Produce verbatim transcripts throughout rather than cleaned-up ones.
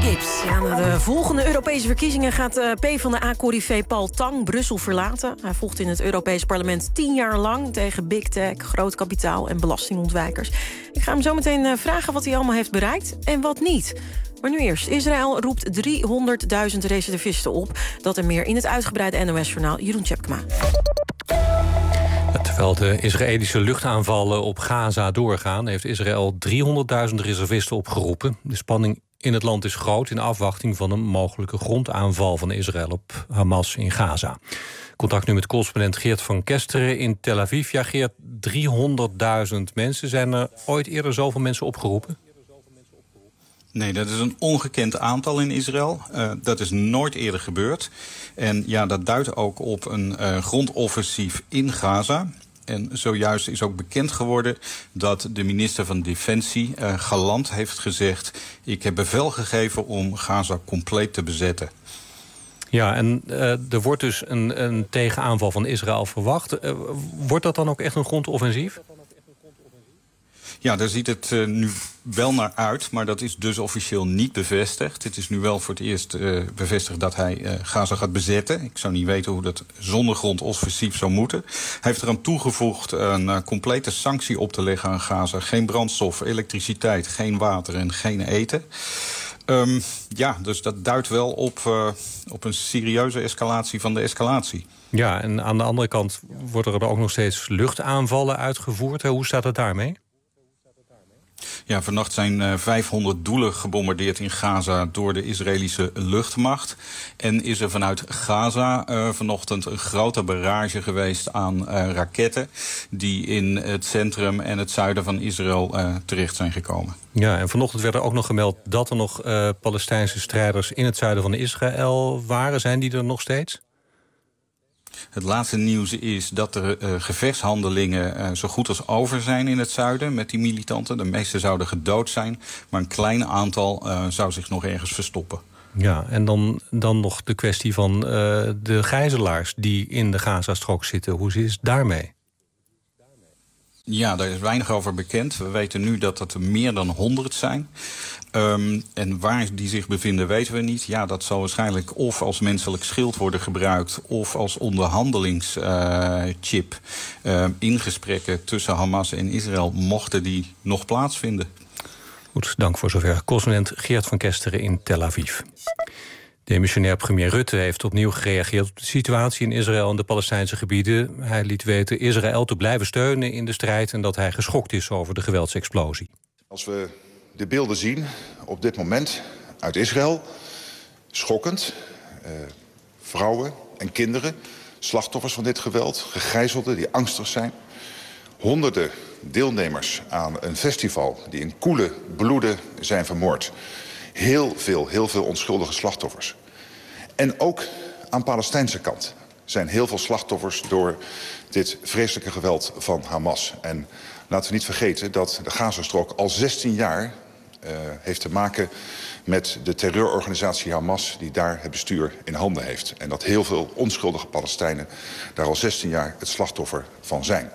Gibbs. Ja, na de volgende Europese verkiezingen gaat de PvdA-corrivé Paul Tang Brussel verlaten. Hij vocht in het Europees Parlement tien jaar lang tegen big tech, groot kapitaal en belastingontwijkers. Ik ga hem zo meteen vragen wat hij allemaal heeft bereikt en wat niet. Maar nu eerst. Israël roept driehonderdduizend reservisten op. Dat en meer in het uitgebreide N O S-journaal. Jeroen Tjepkema. Terwijl de Israëlische luchtaanvallen op Gaza doorgaan, heeft Israël driehonderdduizend reservisten opgeroepen. De spanning in het land is groot in afwachting van een mogelijke grondaanval van Israël op Hamas in Gaza. Contact nu met correspondent Geert van Kesteren in Tel Aviv. Ja, Geert, driehonderdduizend mensen. Zijn er ooit eerder zoveel mensen opgeroepen? Nee, dat is een ongekend aantal in Israël. Uh, dat is nooit eerder gebeurd. En ja, dat duidt ook op een uh, grondoffensief in Gaza. En zojuist is ook bekend geworden dat de minister van Defensie, uh, Galant, heeft gezegd: ik heb bevel gegeven om Gaza compleet te bezetten. Ja, en uh, er wordt dus een, een tegenaanval van Israël verwacht. Uh, wordt dat dan ook echt een grondoffensief? Ja, daar ziet het uh, nu wel naar uit, maar dat is dus officieel niet bevestigd. Het is nu wel voor het eerst uh, bevestigd dat hij uh, Gaza gaat bezetten. Ik zou niet weten hoe dat zonder grondoffensief zou moeten. Hij heeft eraan toegevoegd een uh, complete sanctie op te leggen aan Gaza. Geen brandstof, elektriciteit, geen water en geen eten. Um, ja, dus dat duidt wel op, uh, op een serieuze escalatie van de escalatie. Ja, en aan de andere kant worden er ook nog steeds luchtaanvallen uitgevoerd. Hoe staat het daarmee? Ja, vannacht zijn uh, vijfhonderd doelen gebombardeerd in Gaza door de Israëlische luchtmacht. En is er vanuit Gaza uh, vanochtend een grote barrage geweest aan uh, raketten die in het centrum en het zuiden van Israël uh, terecht zijn gekomen. Ja, en vanochtend werd er ook nog gemeld dat er nog uh, Palestijnse strijders in het zuiden van Israël waren. Zijn die er nog steeds? Het laatste nieuws is dat er uh, gevechtshandelingen uh, zo goed als over zijn in het zuiden met die militanten. De meeste zouden gedood zijn, maar een klein aantal uh, zou zich nog ergens verstoppen. Ja, en dan, dan nog de kwestie van uh, de gijzelaars die in de Gazastrook zitten. Hoe is het daarmee? Ja, daar is weinig over bekend. We weten nu dat het er meer dan honderd zijn. Um, en waar die zich bevinden weten we niet. Ja, dat zal waarschijnlijk of als menselijk schild worden gebruikt of als onderhandelingschip uh, uh, in gesprekken tussen Hamas en Israël, mochten die nog plaatsvinden. Goed, dank voor zover. Correspondent Geert van Kesteren in Tel Aviv. Demissionair premier Rutte heeft opnieuw gereageerd op de situatie in Israël en de Palestijnse gebieden. Hij liet weten Israël te blijven steunen in de strijd en dat hij geschokt is over de geweldsexplosie. Als we de beelden zien op dit moment uit Israël, schokkend. Uh, vrouwen en kinderen, slachtoffers van dit geweld, gegijzelden die angstig zijn. Honderden deelnemers aan een festival die in koele bloeden zijn vermoord. Heel veel, heel veel onschuldige slachtoffers. En ook aan Palestijnse kant zijn heel veel slachtoffers door dit vreselijke geweld van Hamas. En laten we niet vergeten dat de Gazastrook al zestien jaar uh, heeft te maken met de terreurorganisatie Hamas die daar het bestuur in handen heeft. En dat heel veel onschuldige Palestijnen daar al zestien jaar het slachtoffer van zijn.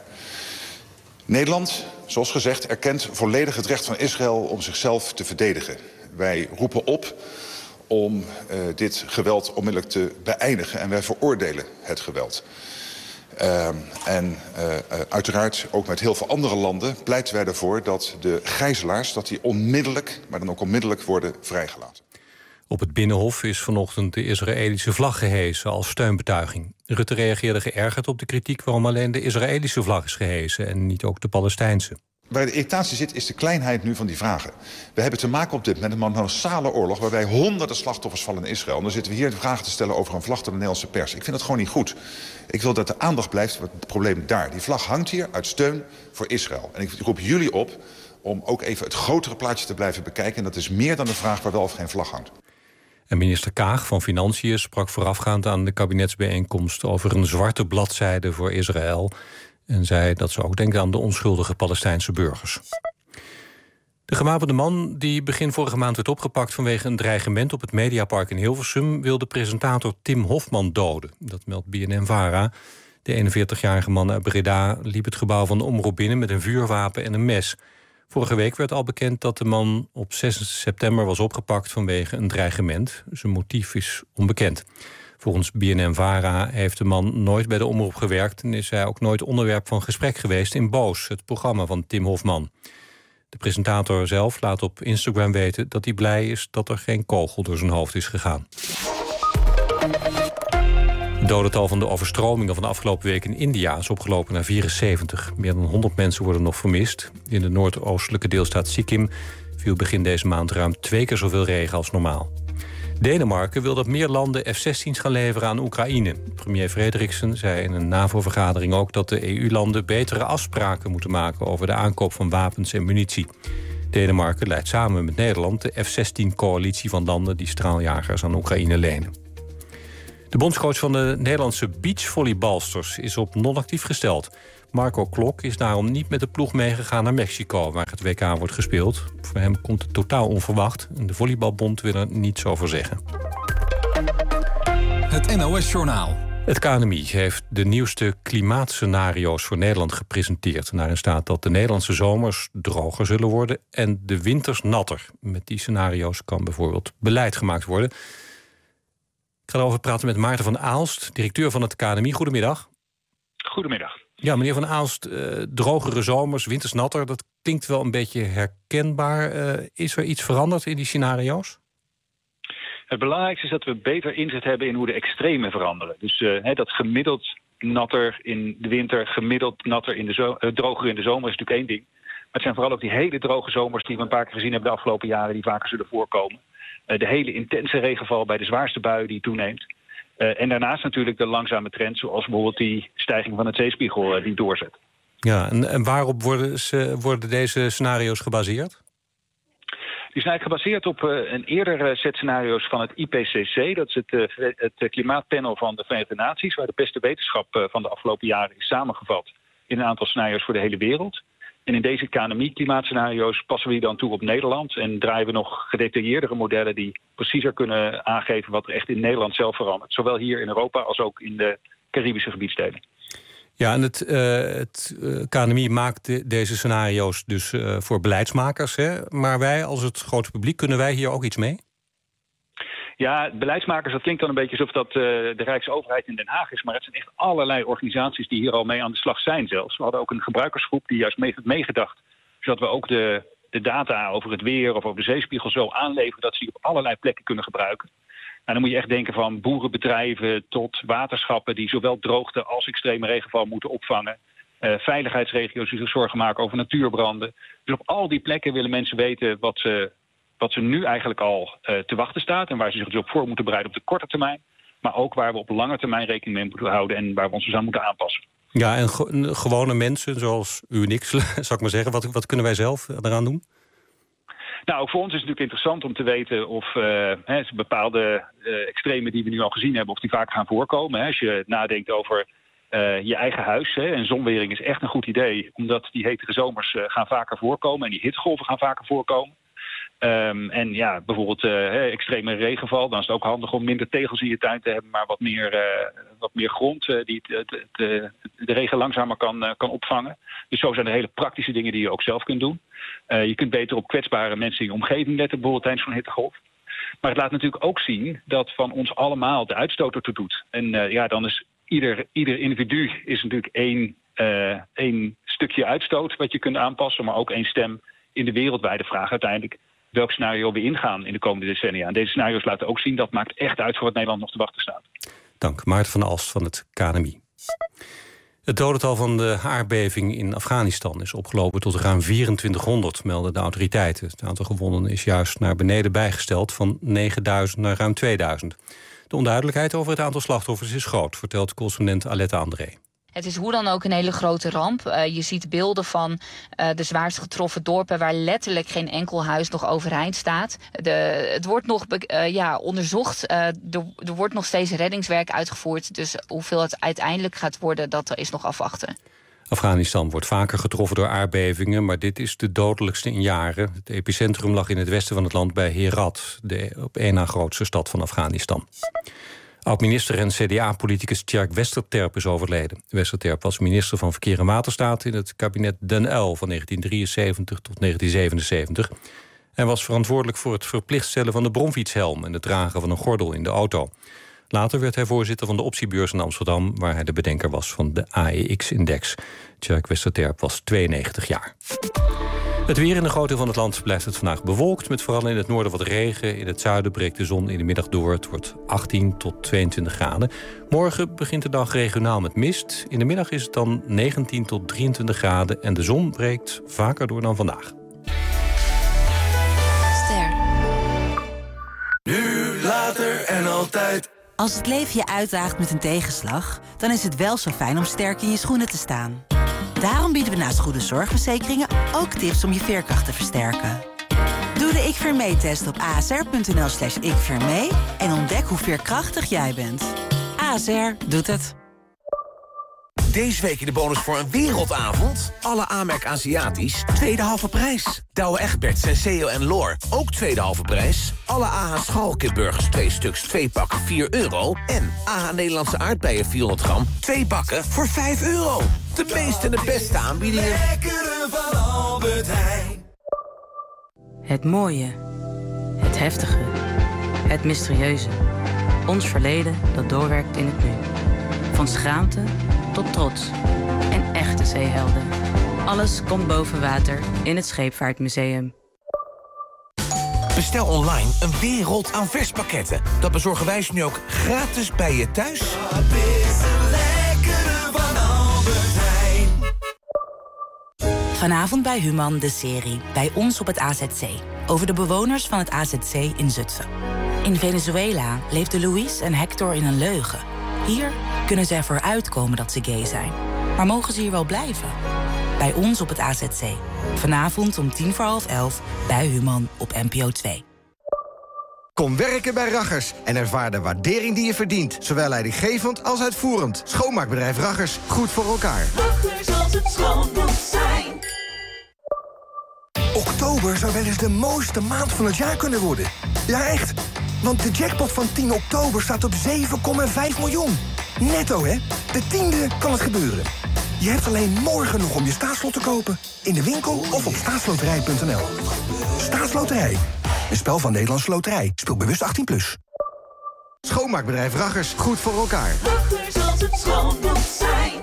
Nederland, zoals gezegd, erkent volledig het recht van Israël om zichzelf te verdedigen. Wij roepen op om uh, dit geweld onmiddellijk te beëindigen en wij veroordelen het geweld. Uh, en uh, uh, uiteraard ook met heel veel andere landen pleiten wij ervoor dat de gijzelaars dat die onmiddellijk, maar dan ook onmiddellijk worden vrijgelaten. Op het Binnenhof is vanochtend de Israëlische vlag gehesen als steunbetuiging. Rutte reageerde geërgerd op de kritiek waarom alleen de Israëlische vlag is gehesen en niet ook de Palestijnse. Waar de irritatie zit is de kleinheid nu van die vragen. We hebben te maken op dit moment met een massale oorlog waarbij honderden slachtoffers vallen in Israël. En dan zitten we hier vragen te stellen over een vlag door de Nederlandse pers. Ik vind dat gewoon niet goed. Ik wil dat de aandacht blijft voor het probleem daar. Die vlag hangt hier uit steun voor Israël. En ik roep jullie op om ook even het grotere plaatje te blijven bekijken. En dat is meer dan de vraag waar wel of geen vlag hangt. En minister Kaag van Financiën sprak voorafgaand aan de kabinetsbijeenkomst over een zwarte bladzijde voor Israël. En zei dat ze ook denken aan de onschuldige Palestijnse burgers. De gewapende man die begin vorige maand werd opgepakt vanwege een dreigement op het Mediapark in Hilversum wil de presentator Tim Hofman doden. Dat meldt B N N-Vara. De eenenveertigjarige man uit Breda liep het gebouw van de omroep binnen met een vuurwapen en een mes. Vorige week werd al bekend dat de man op zes september was opgepakt vanwege een dreigement. Zijn motief is onbekend. Volgens B N N-Vara heeft de man nooit bij de omroep gewerkt en is hij ook nooit onderwerp van gesprek geweest in Boos, het programma van Tim Hofman. De presentator zelf laat op Instagram weten dat hij blij is dat er geen kogel door zijn hoofd is gegaan. Het dodental van de overstromingen van de afgelopen week in India is opgelopen naar vierenzeventig. Meer dan honderd mensen worden nog vermist. In de noordoostelijke deelstaat Sikkim viel begin deze maand ruim twee keer zoveel regen als normaal. Denemarken wil dat meer landen F zestien's gaan leveren aan Oekraïne. Premier Frederiksen zei in een NAVO-vergadering ook dat de E U-landen betere afspraken moeten maken over de aankoop van wapens en munitie. Denemarken leidt samen met Nederland de F zestien-coalitie van landen die straaljagers aan Oekraïne lenen. De bondscoach van de Nederlandse beachvolleybalsters is op non-actief gesteld. Marco Klok is daarom niet met de ploeg meegegaan naar Mexico, waar het W K wordt gespeeld. Voor hem komt het totaal onverwacht en de Volleybalbond wil er niets over zeggen. Het N O S-journaal. Het K N M I heeft de nieuwste klimaatscenario's voor Nederland gepresenteerd. Daarin staat dat de Nederlandse zomers droger zullen worden en de winters natter. Met die scenario's kan bijvoorbeeld beleid gemaakt worden. Ik ga erover praten met Maarten van Aalst, directeur van het K N M I. Goedemiddag. Goedemiddag. Ja, meneer van Aalst, uh, drogere zomers, winters natter, dat klinkt wel een beetje herkenbaar. Uh, is er iets veranderd in die scenario's? Het belangrijkste is dat we beter inzicht hebben in hoe de extremen veranderen. Dus uh, he, dat gemiddeld natter in de winter, gemiddeld natter in de zo- uh, droger in de zomer is natuurlijk één ding. Maar het zijn vooral ook die hele droge zomers die we een paar keer gezien hebben de afgelopen jaren, die vaker zullen voorkomen. Uh, de hele intense regenval bij de zwaarste buien die toeneemt. Uh, en daarnaast natuurlijk de langzame trend, zoals bijvoorbeeld die stijging van het zeespiegel uh, die doorzet. Ja, en, en waarop worden, ze, worden deze scenario's gebaseerd? Die zijn eigenlijk gebaseerd op uh, een eerder set scenario's van het I P C C. Dat is het, uh, het klimaatpanel van de Verenigde Naties, waar de beste wetenschap uh, van de afgelopen jaren is samengevat in een aantal scenario's voor de hele wereld. En in deze K N M I-klimaatscenario's passen we die dan toe op Nederland en draaien we nog gedetailleerdere modellen die preciezer kunnen aangeven wat er echt in Nederland zelf verandert. Zowel hier in Europa als ook in de Caribische gebiedsteden. Ja, en het, uh, het uh, K N M I maakt de, deze scenario's dus uh, voor beleidsmakers. Hè? Maar wij als het grote publiek, kunnen wij hier ook iets mee? Ja, beleidsmakers, dat klinkt dan een beetje alsof dat uh, de Rijksoverheid in Den Haag is. Maar het zijn echt allerlei organisaties die hier al mee aan de slag zijn zelfs. We hadden ook een gebruikersgroep die juist mee heeft meegedacht. Zodat we ook de, de data over het weer of over de zeespiegel zo aanleveren dat ze die op allerlei plekken kunnen gebruiken. En dan moet je echt denken van boerenbedrijven tot waterschappen die zowel droogte als extreme regenval moeten opvangen. Uh, veiligheidsregio's die zich zorgen maken over natuurbranden. Dus op al die plekken willen mensen weten wat ze... wat ze nu eigenlijk al uh, te wachten staat en waar ze zich dus op voor moeten bereiden op de korte termijn. Maar ook waar we op lange termijn rekening mee moeten houden en waar we ons dus aan moeten aanpassen. Ja, en ge- gewone mensen zoals u en ik, zal ik maar zeggen, wat, wat kunnen wij zelf eraan doen? Nou, ook voor ons is het natuurlijk interessant om te weten of uh, hè, bepaalde uh, extremen die we nu al gezien hebben, of die vaak gaan voorkomen. Hè. Als je nadenkt over uh, je eigen huis, hè, en zonwering is echt een goed idee, omdat die hetere zomers uh, gaan vaker voorkomen en die hittegolven gaan vaker voorkomen. Um, en ja, bijvoorbeeld uh, extreme regenval. Dan is het ook handig om minder tegels in je tuin te hebben, maar wat meer, uh, wat meer grond uh, die het, het, het, de regen langzamer kan, uh, kan opvangen. Dus zo zijn er hele praktische dingen die je ook zelf kunt doen. Uh, je kunt beter op kwetsbare mensen in je omgeving letten, bijvoorbeeld tijdens zo'n hittegolf. Maar het laat natuurlijk ook zien dat van ons allemaal de uitstoot ertoe doet. En uh, ja, dan is ieder, ieder individu is natuurlijk één, uh, één stukje uitstoot wat je kunt aanpassen, maar ook één stem in de wereldwijde vraag uiteindelijk welk scenario we ingaan in de komende decennia. En deze scenario's laten ook zien dat maakt echt uit voor wat Nederland nog te wachten staat. Dank, Maarten van Aalst van het K N M I. Het dodental van de aardbeving in Afghanistan is opgelopen tot ruim vierentwintighonderd, melden de autoriteiten. Het aantal gewonden is juist naar beneden bijgesteld, van negenduizend naar ruim tweeduizend. De onduidelijkheid over het aantal slachtoffers is groot, vertelt correspondent Aletta André. Het is hoe dan ook een hele grote ramp. Uh, je ziet beelden van uh, de zwaarst getroffen dorpen waar letterlijk geen enkel huis nog overeind staat. De, het wordt nog uh, ja, onderzocht. Uh, er, er wordt nog steeds reddingswerk uitgevoerd. Dus hoeveel het uiteindelijk gaat worden, dat is nog afwachten. Afghanistan wordt vaker getroffen door aardbevingen, maar dit is de dodelijkste in jaren. Het epicentrum lag in het westen van het land bij Herat, de op één na grootste stad van Afghanistan. Oud-minister en C D A-politicus Tjerk Westerterp is overleden. Westerterp was minister van Verkeer en Waterstaat in het kabinet Den Uyl van negentien drieënzeventig tot negentien zevenenzeventig. Hij was verantwoordelijk voor het verplicht stellen van de bromfietshelm en het dragen van een gordel in de auto. Later werd hij voorzitter van de optiebeurs in Amsterdam, waar hij de bedenker was van de A E X-index. Tjerk Westerterp was tweeënnegentig jaar. Het weer in de grote van het land blijft het vandaag bewolkt, met vooral in het noorden wat regen. In het zuiden breekt de zon in de middag door. Het wordt achttien tot tweeëntwintig graden. Morgen begint de dag regionaal met mist. In de middag is het dan negentien tot drieëntwintig graden en de zon breekt vaker door dan vandaag. Ster. Nu, later en altijd. Als het leven je uitdaagt met een tegenslag, dan is het wel zo fijn om sterk in je schoenen te staan. Daarom bieden we naast goede zorgverzekeringen ook tips om je veerkracht te versterken. Doe de Ik Veer Mee-test op asr.nl slash ikveermee en ontdek hoe veerkrachtig jij bent. A S R doet het. Deze week in de bonus voor een wereldavond. Alle Amerk Aziatisch, tweede halve prijs. Douwe Egberts, Senseo en Loor, ook tweede halve prijs. Alle A H Schalkenburgers, twee stuks, twee pakken, vier euro. En A H Nederlandse aardbeien, vierhonderd gram, twee pakken voor vijf euro. De meeste en de beste aanbiedingen. Lekkere van Albert Heijn. Het mooie, het heftige, het mysterieuze. Ons verleden dat doorwerkt in het nu. Van schaamte tot trots en echte zeehelden. Alles komt boven water in het Scheepvaartmuseum. Bestel online een wereld aan verspakketten. Dat bezorgen wij ze nu ook gratis bij je thuis. Vanavond bij Human de serie Bij ons op het A Z C. Over de bewoners van het A Z C in Zutphen. In Venezuela leefden Luis en Hector in een leugen. Hier kunnen ze ervoor uitkomen dat ze gay zijn. Maar mogen ze hier wel blijven? Bij ons op het A Z C. Vanavond om tien voor half elf bij Human op N P O twee. Kom werken bij Raggers en ervaar de waardering die je verdient. Zowel leidinggevend als uitvoerend. Schoonmaakbedrijf Raggers, goed voor elkaar. Raggers als het schoon moet zijn. Oktober zou wel eens de mooiste maand van het jaar kunnen worden. Ja, echt. Want de jackpot van tien oktober staat op zeven komma vijf miljoen. Netto, hè? De tiende kan het gebeuren. Je hebt alleen morgen nog om je staatslot te kopen. In de winkel of op staatsloterij punt n l. Staatsloterij. Een spel van Nederlandse Loterij. Speel bewust achttien plus. Schoonmaakbedrijf Raggers, goed voor elkaar. Raggers als het schoon moet zijn.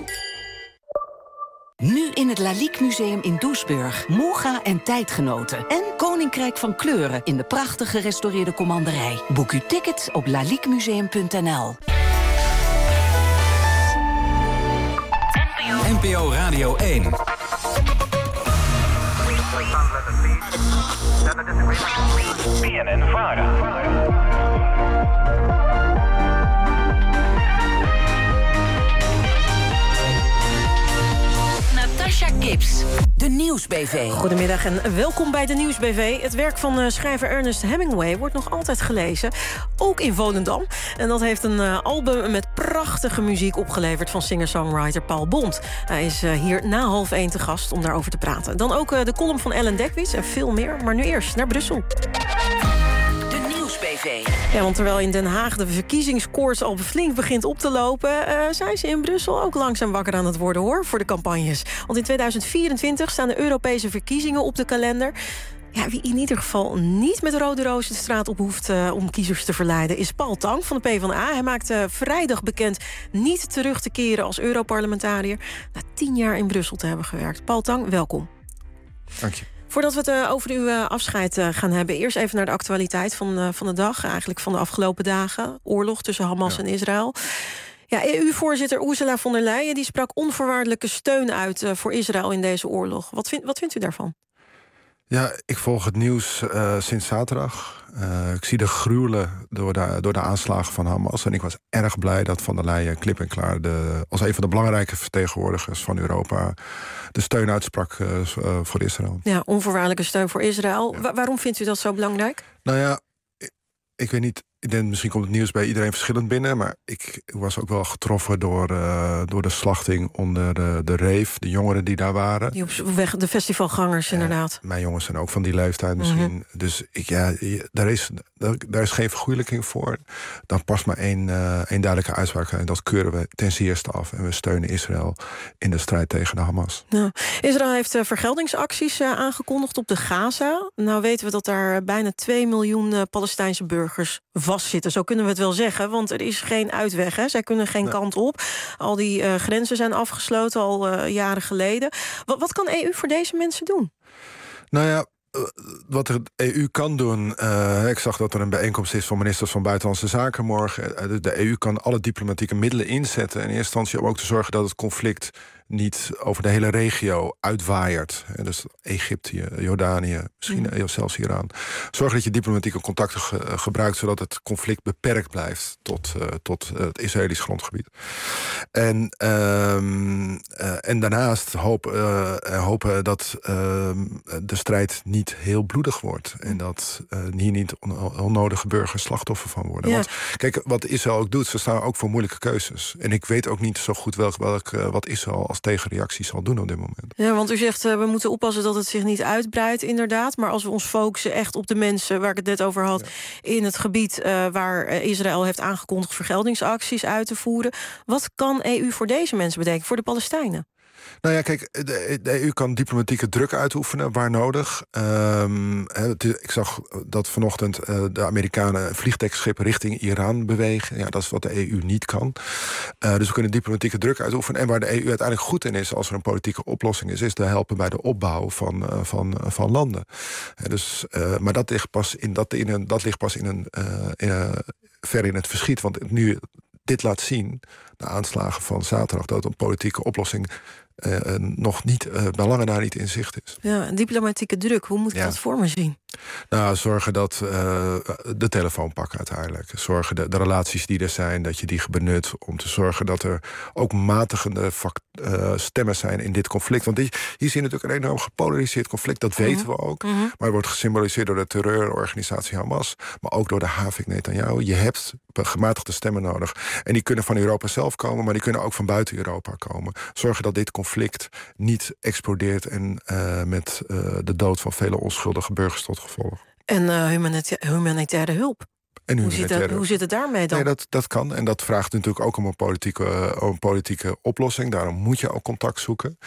Nu in het Lalique Museum in Doesburg. Moga en tijdgenoten. En Koninkrijk van Kleuren in de prachtig gerestaureerde commanderij. Boek uw tickets op laliquemuseum punt n l. N P O Radio één. B N N Vara. Natasha Gibbs, de Nieuws B V. Goedemiddag en welkom bij de Nieuws B V. Het werk van uh, schrijver Ernest Hemingway wordt nog altijd gelezen. Ook in Volendam. En dat heeft een uh, album met prachtige muziek opgeleverd van singer-songwriter Paul Bond. Hij is uh, hier na half één te gast om daarover te praten. Dan ook uh, de column van Ellen Dekwits en veel meer. Maar nu eerst naar Brussel. De Nieuws B V. Ja, want terwijl in Den Haag de verkiezingskoorts al flink begint op te lopen, Uh, zijn ze in Brussel ook langzaam wakker aan het worden, hoor, voor de campagnes. Want in tweeduizend vierentwintig staan de Europese verkiezingen op de kalender. Ja, wie in ieder geval niet met rode roos de straat op hoeft uh, om kiezers te verleiden, is Paul Tang van de PvdA. Hij maakte uh, vrijdag bekend niet terug te keren als Europarlementariër na tien jaar in Brussel te hebben gewerkt. Paul Tang, welkom. Dank je. Voordat we het uh, over uw uh, afscheid uh, gaan hebben, eerst even naar de actualiteit van, uh, van de dag. Eigenlijk van de afgelopen dagen. Oorlog tussen Hamas ja. en Israël. Ja, E U-voorzitter Ursula von der Leyen die sprak onvoorwaardelijke steun uit uh, voor Israël in deze oorlog. Wat, vind, wat vindt u daarvan? Ja, ik volg het nieuws uh, sinds zaterdag. Uh, ik zie de gruwelen door de, door de aanslagen van Hamas. En ik was erg blij dat von der Leyen klip en klaar de, als een van de belangrijke vertegenwoordigers van Europa de steun uitsprak uh, uh, voor Israël. Ja, onvoorwaardelijke steun voor Israël. Ja. Wa- waarom vindt u dat zo belangrijk? Nou ja, ik, ik weet niet ik denk, misschien komt het nieuws bij iedereen verschillend binnen, maar ik was ook wel getroffen door, uh, door de slachting onder uh, de Reef, de jongeren die daar waren. Die op weg, de festivalgangers, inderdaad. Uh, mijn jongens zijn ook van die leeftijd misschien. Mm-hmm. Dus ik, ja, daar is, daar is geen vergoeilijking voor. Dan past maar één, uh, één duidelijke uitspraak en dat keuren we ten zeerste af. En we steunen Israël in de strijd tegen de Hamas. Nou, Israël heeft uh, vergeldingsacties uh, aangekondigd op de Gaza. Nou weten we dat daar bijna twee miljoen uh, Palestijnse burgers vastzitten. Zo kunnen we het wel zeggen, want er is geen uitweg. Hè? Zij kunnen geen nee. kant op. Al die uh, grenzen zijn afgesloten al uh, jaren geleden. Wat, wat kan E U voor deze mensen doen? Nou ja, wat de E U kan doen, uh, ik zag dat er een bijeenkomst is van ministers van Buitenlandse Zaken morgen. Uh, de E U kan alle diplomatieke middelen inzetten in eerste instantie om ook te zorgen dat het conflict niet over de hele regio uitwaaiert. Uh, dus Egypte, Jordanië, misschien mm. zelfs Iran. Zorg dat je diplomatieke contacten ge- gebruikt zodat het conflict beperkt blijft tot, uh, tot uh, het Israëlisch grondgebied. En, uh, uh, en daarnaast hoop, uh, hopen dat uh, de strijd niet heel bloedig wordt. En dat uh, hier niet on- onnodige burgers slachtoffer van worden. Ja. Want kijk, wat Israël ook doet, ze staan ook voor moeilijke keuzes. En ik weet ook niet zo goed welk, welk, uh, wat Israël als tegenreactie zal doen op dit moment. Ja, want u zegt, uh, we moeten oppassen dat het zich niet uitbreidt, inderdaad. Maar als we ons focussen echt op de mensen waar ik het net over had, ja. in het gebied uh, waar Israël heeft aangekondigd vergeldingsacties uit te voeren. Wat kan E U voor deze mensen betekenen, voor de Palestijnen? Nou ja, kijk, de, de E U kan diplomatieke druk uitoefenen waar nodig. Um, het, ik zag dat vanochtend uh, de Amerikanen vliegdekschepen richting Iran bewegen. Ja, dat is wat de E U niet kan. Uh, dus we kunnen diplomatieke druk uitoefenen. En waar de E U uiteindelijk goed in is, als er een politieke oplossing is, is te helpen bij de opbouw van, uh, van, uh, van landen. Uh, dus, uh, maar dat ligt pas in, dat in een, dat ligt pas in een, uh, in, uh, ver in het verschiet. Want nu dit laat zien, de aanslagen van zaterdag, dat een politieke oplossing Uh, nog niet, uh, bij lange na niet in zicht is. Ja, diplomatieke druk, hoe moet ik ja. dat voor me zien? Nou, zorgen dat uh, de telefoon pakken uiteindelijk. Zorgen de, de relaties die er zijn, dat je die benut om te zorgen dat er ook matigende fact, uh, stemmen zijn in dit conflict. Want die, hier zie je natuurlijk een enorm gepolariseerd conflict, dat mm-hmm. weten we ook. Mm-hmm. Maar het wordt gesymboliseerd door de terreurorganisatie Hamas, maar ook door de Havik Netanyahu. Je hebt gematigde stemmen nodig. En die kunnen van Europa zelf komen, maar die kunnen ook van buiten Europa komen. Zorgen dat dit conflict niet explodeert en uh, met uh, de dood van vele onschuldige burgers tot gevolg. En uh, humanita- humanitaire hulp. En hoe, zit het, hoe zit het daarmee dan? Nee, dat, dat kan. En dat vraagt natuurlijk ook om een politieke, uh, om een politieke oplossing. Daarom moet je ook contact zoeken.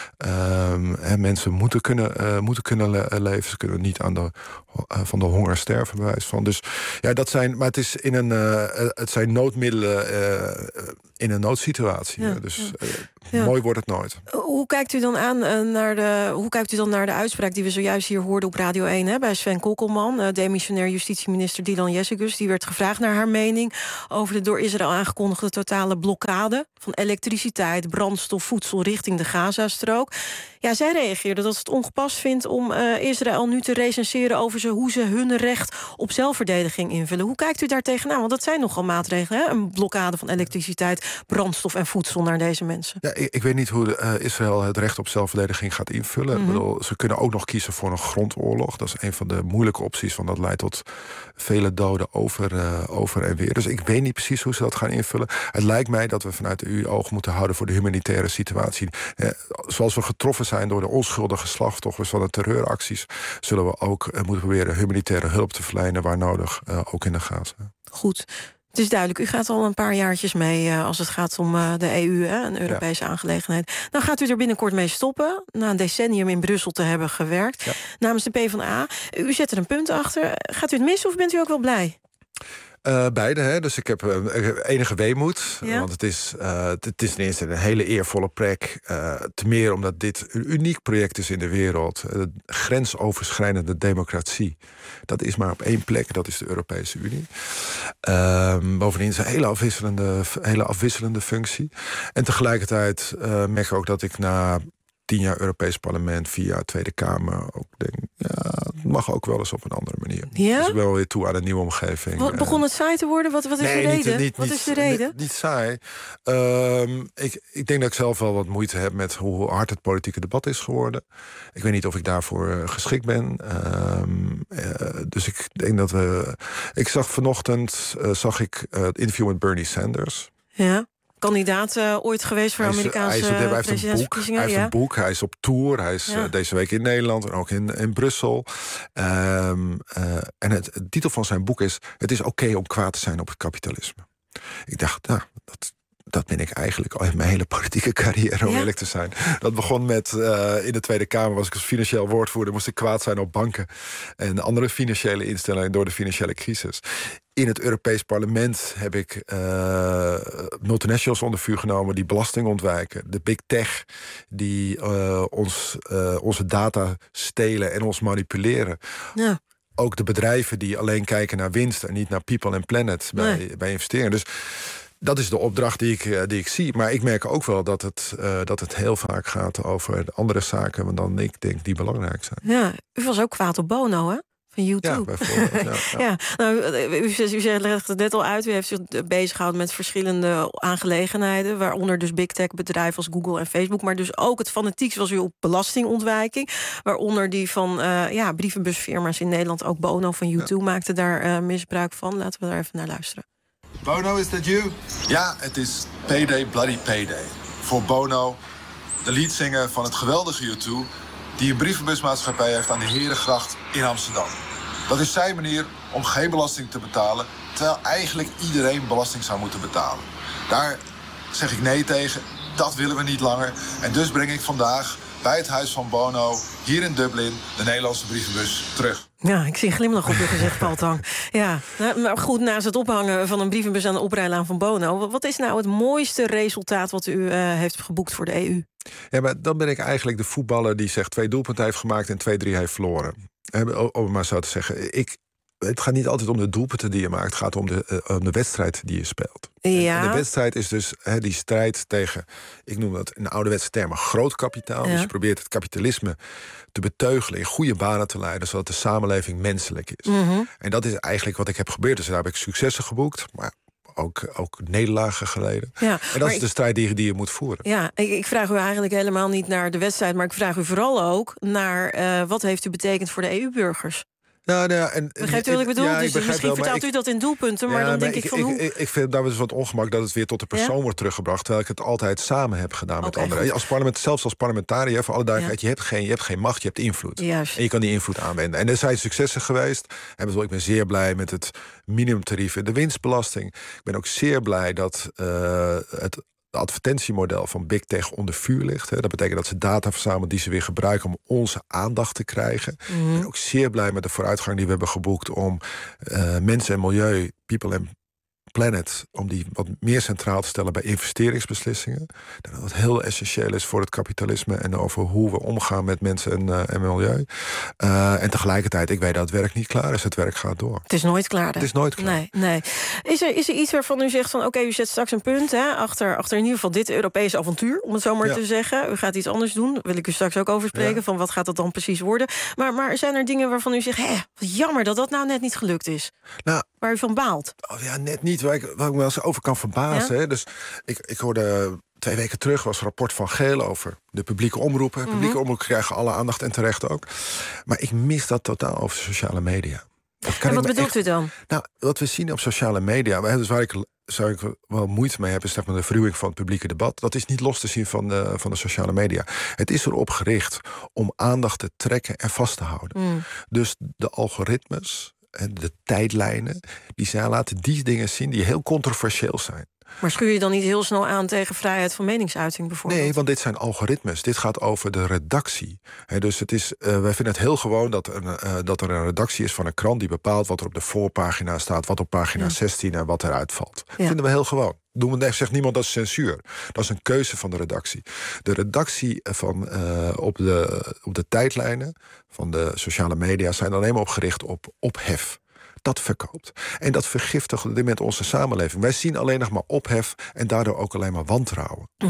Um, en mensen moeten kunnen, uh, moeten kunnen le- leven. Ze kunnen niet aan de, uh, van de honger sterven, bij wijze van. Dus ja, dat zijn. Maar het is in een. Uh, het zijn noodmiddelen uh, in een noodsituatie. Ja, dus ja. Uh, ja. Mooi wordt het nooit. Hoe kijkt u dan aan uh, naar de. Hoe kijkt u dan naar de uitspraak die we zojuist hier hoorden op Radio één, hè, bij Sven Kokkelman, uh, demissionair justitieminister Dylan Jezigus. Die werd gevraagd naar haar mening over de door Israël aangekondigde totale blokkade van elektriciteit, brandstof, voedsel richting de Gazastrook. Ja, zij reageerde dat ze het ongepast vindt om uh, Israël nu te recenseren over ze, hoe ze hun recht op zelfverdediging invullen. Hoe kijkt u daar tegenaan? Want dat zijn nogal maatregelen, hè? Een blokkade van elektriciteit, brandstof en voedsel naar deze mensen. Ja, ik, ik weet niet hoe de, uh, Israël het recht op zelfverdediging gaat invullen. Mm-hmm. Ik bedoel, ze kunnen ook nog kiezen voor een grondoorlog. Dat is een van de moeilijke opties, want dat leidt tot vele doden over, uh, over en weer. Dus ik weet niet precies hoe ze dat gaan invullen. Het lijkt mij dat we vanuit de E U oog moeten houden voor de humanitaire situatie. Eh, zoals we getroffen zijn door de onschuldige slachtoffers van de terreuracties, zullen we ook uh, moeten proberen humanitaire hulp te verlenen waar nodig, uh, ook in de Gaza. Goed. Het is duidelijk, u gaat al een paar jaartjes mee uh, als het gaat om uh, de E U, hè, een Europese ja. aangelegenheid. Dan gaat u er binnenkort mee stoppen, na een decennium in Brussel te hebben gewerkt. Ja. Namens de PvdA. U zet er een punt achter. Gaat u het missen of bent u ook wel blij? Uh, beide, hè. Dus ik heb uh, enige weemoed. Ja? Want het is, uh, het is ten eerste een hele eervolle plek. Uh, te meer omdat dit een uniek project is in de wereld. Uh, grensoverschrijdende democratie. Dat is maar op één plek, dat is de Europese Unie. Uh, bovendien is het een hele afwisselende, hele afwisselende functie. En tegelijkertijd uh, merk ik ook dat ik na tien jaar Europees Parlement, vier jaar Tweede Kamer. Ook denk, ja, het mag ook wel eens op een andere manier. Ja? Dus ik ben wel weer toe aan een nieuwe omgeving. Wat, begon het saai te worden? Wat, wat is nee, de reden? Niet, niet, wat niet, is de reden? Niet, niet saai. Um, ik, ik denk dat ik zelf wel wat moeite heb met hoe hard het politieke debat is geworden. Ik weet niet of ik daarvoor uh, geschikt ben. Um, uh, dus ik denk dat we... Ik zag vanochtend uh, zag ik uh, het interview met Bernie Sanders. Ja. Kandidaat uh, ooit geweest voor hij is, Amerikaanse hij is, hij heeft een boek, hij heeft ja. een boek, hij is op tour, hij is ja. uh, deze week in Nederland en ook in, in Brussel. Um, uh, en het, het titel van zijn boek is: Het is oké okay om kwaad te zijn op het kapitalisme. Ik dacht, nou, dat, dat ben ik eigenlijk al in mijn hele politieke carrière, om ja. eerlijk te zijn. Dat begon met, uh, in de Tweede Kamer was ik als financieel woordvoerder, moest ik kwaad zijn op banken en andere financiële instellingen door de financiële crisis. In het Europees Parlement heb ik uh, multinationals onder vuur genomen die belasting ontwijken. De big tech die uh, ons, uh, onze data stelen en ons manipuleren. Ja. Ook de bedrijven die alleen kijken naar winst en niet naar people and planet bij, nee. bij investeringen. Dus dat is de opdracht die ik, uh, die ik zie. Maar ik merk ook wel dat het, uh, dat het heel vaak gaat over andere zaken dan ik denk die belangrijk zijn. Ja, u was ook kwaad op Bono, hè? Van YouTube. Ja, bijvoorbeeld. Ja, ja. ja, nou, u, u, u legt het net al uit. U heeft zich bezig gehouden met verschillende aangelegenheden, waaronder dus big tech bedrijven als Google en Facebook, maar dus ook het fanatiekst was u op belastingontwijking, waaronder die van uh, ja, brievenbusfirma's in Nederland, ook Bono van U twee ja. maakte daar uh, misbruik van. Laten we daar even naar luisteren. Bono, is that you? Ja, het is Payday Bloody Payday. Voor Bono, de leadzanger van het geweldige U twee, die een brievenbusmaatschappij heeft aan de Herengracht in Amsterdam. Dat is zijn manier om geen belasting te betalen, terwijl eigenlijk iedereen belasting zou moeten betalen. Daar zeg ik nee tegen, dat willen we niet langer. En dus breng ik vandaag bij het huis van Bono, hier in Dublin, de Nederlandse brievenbus terug. Ja, ik zie een glimlach op je gezicht, Paul Tang. Ja, maar goed, naast het ophangen van een brievenbus aan de oprijlaan van Bono, wat is nou het mooiste resultaat wat u uh, heeft geboekt voor de E U? Ja, maar dan ben ik eigenlijk de voetballer die zegt twee doelpunten heeft gemaakt en twee drie heeft verloren. Om het maar zo te zeggen. Ik, het gaat niet altijd om de doelpunten die je maakt. Het gaat om de, uh, om de wedstrijd die je speelt. Ja. En de wedstrijd is dus he, die strijd tegen, ik noem dat in ouderwetse termen, groot kapitaal. Ja. Dus je probeert het kapitalisme te beteugelen, in goede banen te leiden, zodat de samenleving menselijk is. Mm-hmm. En dat is eigenlijk wat ik heb geprobeerd. Dus daar heb ik successen geboekt, maar ook, ook nederlagen geleden. Ja, en dat is ik, de strijd die, die je moet voeren. Ja, ik, ik vraag u eigenlijk helemaal niet naar de wedstrijd, maar ik vraag u vooral ook naar uh, wat heeft u betekend voor de E U-burgers? Nou, nou, en, begrijpt u wat ik bedoel? Ja, dus ik misschien wel, vertelt ik, u dat in doelpunten, maar ja, dan denk maar ik, ik van ik, hoe... Ik, ik vind daar dus wat ongemak dat het weer tot de persoon ja? wordt teruggebracht, terwijl ik het altijd samen heb gedaan okay, met anderen. Als parlement, zelfs als parlementariër, voor alle duidelijkheid, ja. je, hebt geen, je hebt geen macht, je hebt invloed. Juist. En je kan die invloed aanwenden. En er zijn successen geweest. En bedoel, ik ben zeer blij met het minimumtarief en de winstbelasting. Ik ben ook zeer blij dat uh, het advertentiemodel van Big Tech onder vuur ligt. Hè. Dat betekent dat ze data verzamelen die ze weer gebruiken om onze aandacht te krijgen. Mm-hmm. Ik ben ook zeer blij met de vooruitgang die we hebben geboekt om uh, mensen en milieu, people and planet, om die wat meer centraal te stellen bij investeringsbeslissingen. Dat het heel essentieel is voor het kapitalisme en over hoe we omgaan met mensen en, uh, en milieu. Uh, en tegelijkertijd, ik weet dat het werk niet klaar is. Het werk gaat door. Het is nooit klaar. Het is nooit klaar. Nee, nee. Is er, is er iets waarvan u zegt van oké, okay, u zet straks een punt hè, achter, achter in ieder geval dit Europese avontuur, om het zo maar ja. te zeggen. U gaat iets anders doen. Daar wil ik u straks ook over spreken. Ja. Van wat gaat dat dan precies worden? Maar, maar zijn er dingen waarvan u zegt, hé, wat jammer dat dat nou net niet gelukt is? Nou, waar u van baalt? Oh ja, net niet. Waar ik, waar ik me wel eens over kan verbazen. Ja? Hè? Dus ik, ik hoorde twee weken terug was een rapport van Geel over de publieke omroepen. Mm-hmm. Publieke omroepen krijgen alle aandacht en terecht ook. Maar ik mis dat totaal over sociale media. Dat kan en wat bedoelt echt, u dan? Nou, wat we zien op sociale media, dus waar ik, zou ik wel moeite mee heb, is zeg maar de verruwing van het publieke debat. Dat is niet los te zien van de, van de sociale media. Het is erop gericht om aandacht te trekken en vast te houden. Mm. Dus de algoritmes en de tijdlijnen, die zijn, laten die dingen zien die heel controversieel zijn. Maar schuur je dan niet heel snel aan tegen vrijheid van meningsuiting bijvoorbeeld? Nee, want dit zijn algoritmes. Dit gaat over de redactie. He, dus het is, uh, wij vinden het heel gewoon dat, een, uh, dat er een redactie is van een krant die bepaalt wat er op de voorpagina staat, wat op pagina ja. zestien en wat eruit valt. Dat ja. vinden we heel gewoon. Doen we, zegt niemand dat is censuur. Dat is een keuze van de redactie. De redactie van, uh, op, de, op de tijdlijnen van de sociale media zijn alleen maar op gericht op ophef. Dat verkoopt. En dat vergiftigt op dit moment onze samenleving. Wij zien alleen nog maar ophef en daardoor ook alleen maar wantrouwen. Mm-hmm.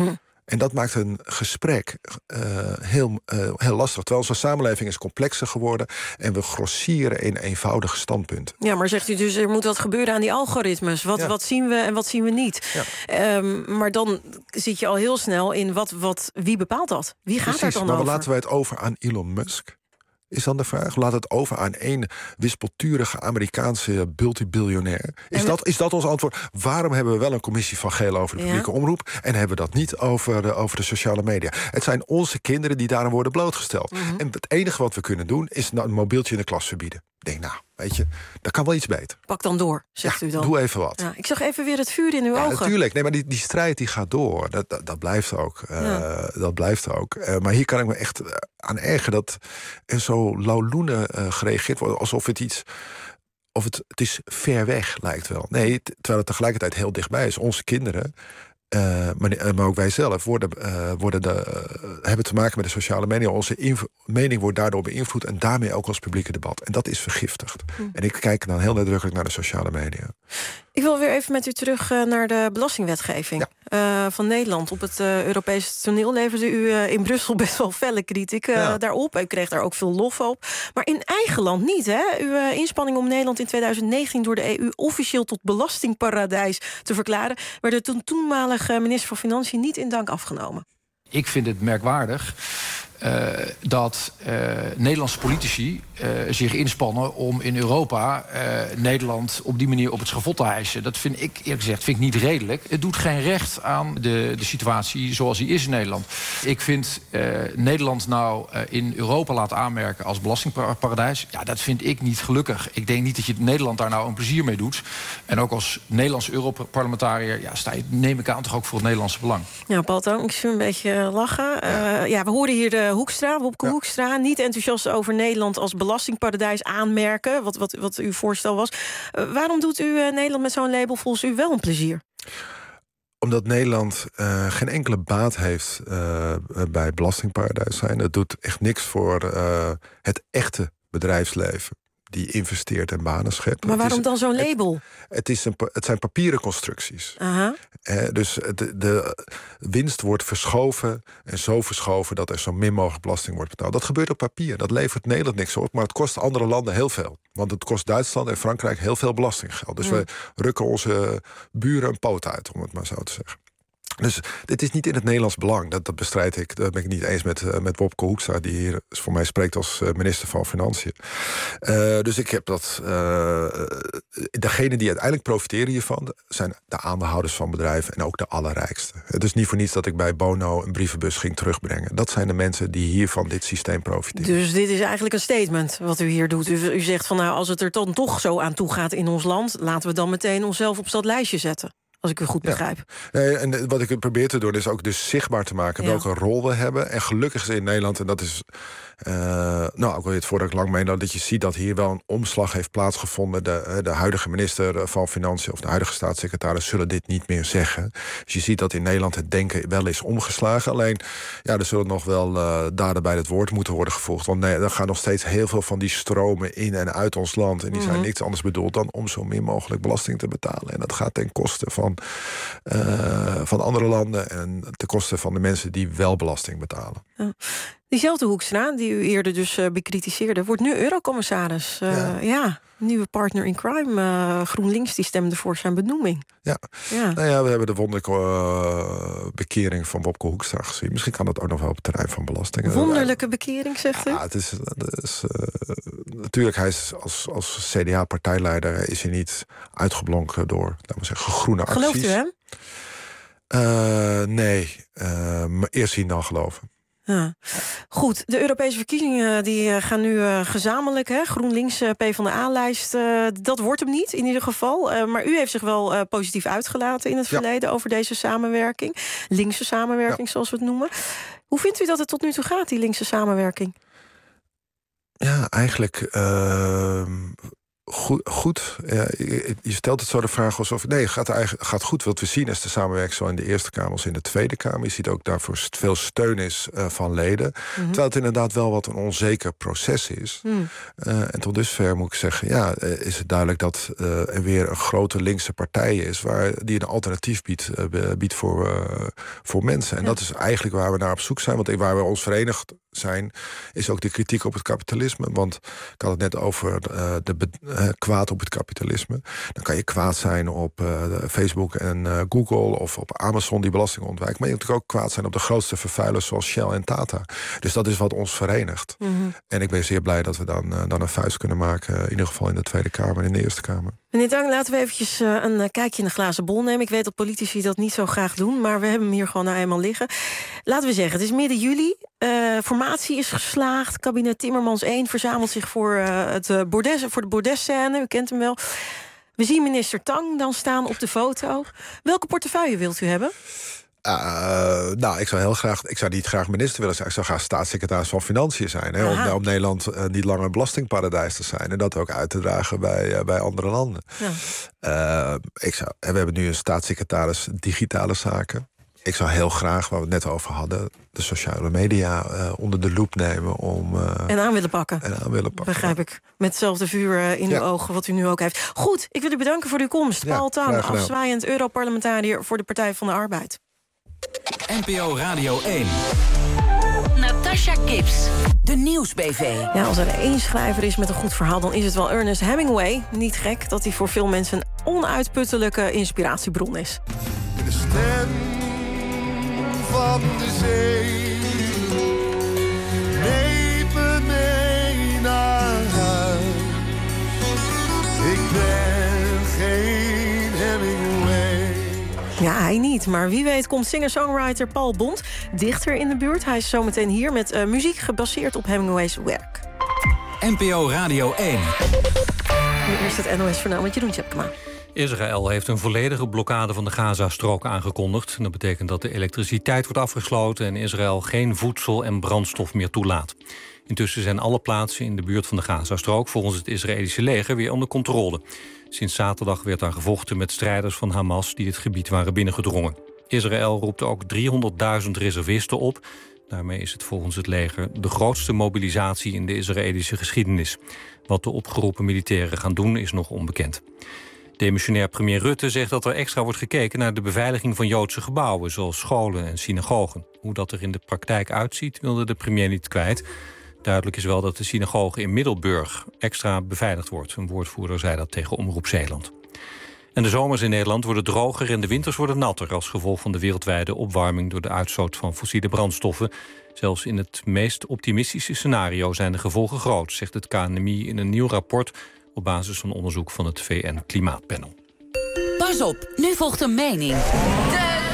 En dat maakt een gesprek uh, heel, uh, heel lastig. Terwijl onze samenleving is complexer geworden en we grossieren in eenvoudige standpunten. Ja, maar zegt u dus, er moet wat gebeuren aan die algoritmes. Wat, ja. wat zien we en wat zien we niet? Ja. Um, maar dan zit je al heel snel in wat, wat, wie bepaalt dat? Wie gaat Precies, daar dan maar over? Laten wij het over aan Elon Musk? Is dan de vraag. Laat het over aan één wispelturige Amerikaanse multibiljonair. Is, we... dat, is dat ons antwoord? Waarom hebben we wel een commissie van Geel over de publieke ja. omroep en hebben we dat niet over de, over de sociale media? Het zijn onze kinderen die daaraan worden blootgesteld. Mm-hmm. En het enige wat we kunnen doen is nou een mobieltje in de klas verbieden. Ik denk, nou, weet je, dat kan wel iets beter. Pak dan door, zegt ja, u dan. Doe even wat. Ja, ik zag even weer het vuur in uw ja, ogen. Natuurlijk, nee, maar die, die strijd die gaat door. Dat, dat, dat blijft ook. Uh, ja. Dat blijft ook. Uh, maar hier kan ik me echt aan ergeren dat er zo lauwloenen uh, gereageerd wordt, alsof het iets, of het, het is ver weg lijkt wel. Nee, t- terwijl het tegelijkertijd heel dichtbij is. Onze kinderen, Uh, maar, maar ook wij zelf worden, uh, worden de, uh, hebben te maken met de sociale media. Onze inv- mening wordt daardoor beïnvloed en daarmee ook ons publieke debat. En dat is vergiftigd. Mm. En ik kijk dan heel nadrukkelijk naar de sociale media. Ik wil weer even met u terug uh, naar de belastingwetgeving ja. uh, van Nederland. Op het uh, Europese toneel leverde u uh, in Brussel best wel felle kritiek uh, ja. daarop. U kreeg daar ook veel lof op. Maar in eigen land niet, hè? Uw uh, inspanning om Nederland in twintig negentien door de E U officieel tot belastingparadijs te verklaren, werd de toenmalige minister van Financiën niet in dank afgenomen. Ik vind het merkwaardig uh, dat uh, Nederlandse politici uh, zich inspannen om in Europa uh, Nederland op die manier op het schavot te hijsen. Dat vind ik, eerlijk gezegd, vind ik niet redelijk. Het doet geen recht aan de, de situatie zoals die is in Nederland. Ik vind uh, Nederland nou uh, in Europa laten aanmerken als belastingparadijs. Ja, dat vind ik niet gelukkig. Ik denk niet dat je Nederland daar nou een plezier mee doet. En ook als Nederlandse Europarlementariër ja, sta je, neem ik aan, toch ook voor het Nederlandse belang. Ja, Paul Tang, ik zie een beetje lachen. Ja, uh, ja we horen hier de Hoekstra, Wopke ja. Hoekstra, niet enthousiast over Nederland als belastingparadijs aanmerken, wat, wat, wat uw voorstel was. Uh, waarom doet u uh, Nederland met zo'n label volgens u wel een plezier? Omdat Nederland uh, geen enkele baat heeft uh, bij belastingparadijs zijn. Het doet echt niks voor uh, het echte bedrijfsleven die investeert en banen schept. Maar waarom is, dan zo'n label? Het, het, is een, het zijn papieren constructies. Uh-huh. Eh, dus de, de winst wordt verschoven en zo verschoven dat er zo min mogelijk belasting wordt betaald. Dat gebeurt op papier. Dat levert Nederland niks op, maar het kost andere landen heel veel. Want het kost Duitsland en Frankrijk heel veel belastinggeld. Dus mm. we rukken onze buren een poot uit, om het maar zo te zeggen. Dus dit is niet in het Nederlands belang. Dat, dat bestrijd ik. Dat ben ik niet eens met, uh, met Wopke Hoekstra, die hier voor mij spreekt als uh, minister van Financiën. Uh, dus ik heb dat. Uh, degenen die uiteindelijk profiteren hiervan zijn de aandeelhouders van bedrijven en ook de allerrijkste. Het is niet voor niets dat ik bij Bono een brievenbus ging terugbrengen. Dat zijn de mensen die hier van dit systeem profiteren. Dus dit is eigenlijk een statement wat u hier doet. U, u zegt van nou, als het er dan toch zo aan toe gaat in ons land, laten we dan meteen onszelf op dat lijstje zetten. Als ik u goed begrijp. Ja. Nee, en wat ik probeer te doen is ook dus zichtbaar te maken ja. welke rol we hebben. En gelukkig is in Nederland, en dat is uh, nou, ook al het voordat ik lang meen, dat je ziet dat hier wel een omslag heeft plaatsgevonden. De, de huidige minister van Financiën of de huidige staatssecretaris zullen dit niet meer zeggen. Dus je ziet dat in Nederland het denken wel is omgeslagen. Alleen, ja, er zullen nog wel uh, daden bij het woord moeten worden gevoegd. Want nee, er gaan nog steeds heel veel van die stromen in en uit ons land. En die mm-hmm. zijn niks anders bedoeld dan om zo min mogelijk belasting te betalen. En dat gaat ten koste van Uh, van andere landen en ten koste van de mensen die wel belasting betalen. Ja. Diezelfde Hoekstra, die u eerder dus uh, bekritiseerde, wordt nu eurocommissaris. Uh, ja. ja, nieuwe partner in crime. Uh, GroenLinks die stemde voor zijn benoeming. Ja, ja. Nou ja, we hebben de wonderlijke uh, bekering van Wopke Hoekstra gezien. Misschien kan dat ook nog wel op het terrein van belastingen. Wonderlijke bekering, zegt u? Ja, het is, het is uh, natuurlijk, hij is als, als C D A-partijleider is hij niet uitgeblonken door, laten we zeggen, groene acties. Gelooft u hem? Uh, nee, uh, maar eerst zien dan geloven. Ja. Goed, de Europese verkiezingen die gaan nu uh, gezamenlijk, hè? GroenLinks, uh, PvdA-lijst, uh, dat wordt hem niet in ieder geval. Uh, maar u heeft zich wel uh, positief uitgelaten in het ja. verleden over deze samenwerking. Linkse samenwerking, ja. zoals we het noemen. Hoe vindt u dat het tot nu toe gaat, die linkse samenwerking? Ja, eigenlijk uh, Goed, goed. Ja, je, je stelt het zo de vraag alsof... nee, het gaat, eigenlijk, gaat goed. Wat we zien is de samenwerking zo in de Eerste Kamer als in de Tweede Kamer. Je ziet ook daarvoor veel steun is uh, van leden. Mm-hmm. Terwijl het inderdaad wel wat een onzeker proces is. Mm. Uh, en tot dusver moet ik zeggen... ja, uh, is het duidelijk dat uh, er weer een grote linkse partij is... Waar, die een alternatief biedt, uh, biedt voor, uh, voor mensen. En ja. dat is eigenlijk waar we naar op zoek zijn. Want waar we ons verenigd zijn... is ook de kritiek op het kapitalisme. Want ik had het net over uh, de... Be- Uh, kwaad op het kapitalisme. Dan kan je kwaad zijn op uh, Facebook en uh, Google... of op Amazon die belasting ontwijkt. Maar je kunt ook kwaad zijn op de grootste vervuilers... zoals Shell en Tata. Dus dat is wat ons verenigt. Mm-hmm. En ik ben zeer blij dat we dan, uh, dan een vuist kunnen maken... in ieder geval in de Tweede Kamer en in de Eerste Kamer. Meneer Tang, laten we eventjes uh, een kijkje in de glazen bol nemen. Ik weet dat politici dat niet zo graag doen... maar we hebben hem hier gewoon nou eenmaal liggen. Laten we zeggen, het is midden juli... Uh, formatie is geslaagd. Kabinet Timmermans één verzamelt zich voor, uh, het, uh, bordes, voor de bordesscène. U kent hem wel. We zien minister Tang dan staan op de foto. Welke portefeuille wilt u hebben? Uh, nou, ik zou heel graag, ik zou niet graag minister willen zijn. Ik zou graag staatssecretaris van Financiën zijn. Hè, om, om Nederland uh, niet langer een belastingparadijs te zijn. En dat ook uit te dragen bij, uh, bij andere landen. Ja. Uh, ik zou, we hebben nu een staatssecretaris digitale zaken. Ik zou heel graag, waar we het net over hadden... de sociale media uh, onder de loep nemen om... Uh, en aan willen pakken. En aan willen pakken. Begrijp ik. Met hetzelfde vuur uh, in ja. uw ogen wat u nu ook heeft. Goed, ik wil u bedanken voor uw komst. Ja, Paul Tang, afzwaaiend Europarlementariër voor de Partij van de Arbeid. N P O Radio één. Natasha Gibbs, de Nieuws-B V. Ja, als er één schrijver is met een goed verhaal... dan is het wel Ernest Hemingway. Niet gek dat hij voor veel mensen een onuitputtelijke inspiratiebron is. De stem van de zee neemt me mee naar huis. Ik ben geen Hemingway. Ja, hij niet. Maar wie weet komt singer-songwriter Paul Bond dichter in de buurt. Hij is zometeen hier met uh, muziek gebaseerd op Hemingway's werk. N P O Radio één. Nu eerst het N O S-journaal met Jeroen Tjepkema. Israël heeft een volledige blokkade van de Gazastrook aangekondigd. Dat betekent dat de elektriciteit wordt afgesloten... en Israël geen voedsel en brandstof meer toelaat. Intussen zijn alle plaatsen in de buurt van de Gazastrook... volgens het Israëlische leger weer onder controle. Sinds zaterdag werd daar gevochten met strijders van Hamas... die het gebied waren binnengedrongen. Israël roept ook driehonderdduizend reservisten op. Daarmee is het volgens het leger de grootste mobilisatie in de Israëlische geschiedenis. Wat de opgeroepen militairen gaan doen is nog onbekend. Demissionair premier Rutte zegt dat er extra wordt gekeken... naar de beveiliging van Joodse gebouwen, zoals scholen en synagogen. Hoe dat er in de praktijk uitziet, wilde de premier niet kwijt. Duidelijk is wel dat de synagoge in Middelburg extra beveiligd wordt. Een woordvoerder zei dat tegen Omroep Zeeland. En de zomers in Nederland worden droger en de winters worden natter... als gevolg van de wereldwijde opwarming door de uitstoot van fossiele brandstoffen. Zelfs in het meest optimistische scenario zijn de gevolgen groot... zegt het K N M I in een nieuw rapport... op basis van onderzoek van het V N-klimaatpanel. Pas op, nu volgt een mening. De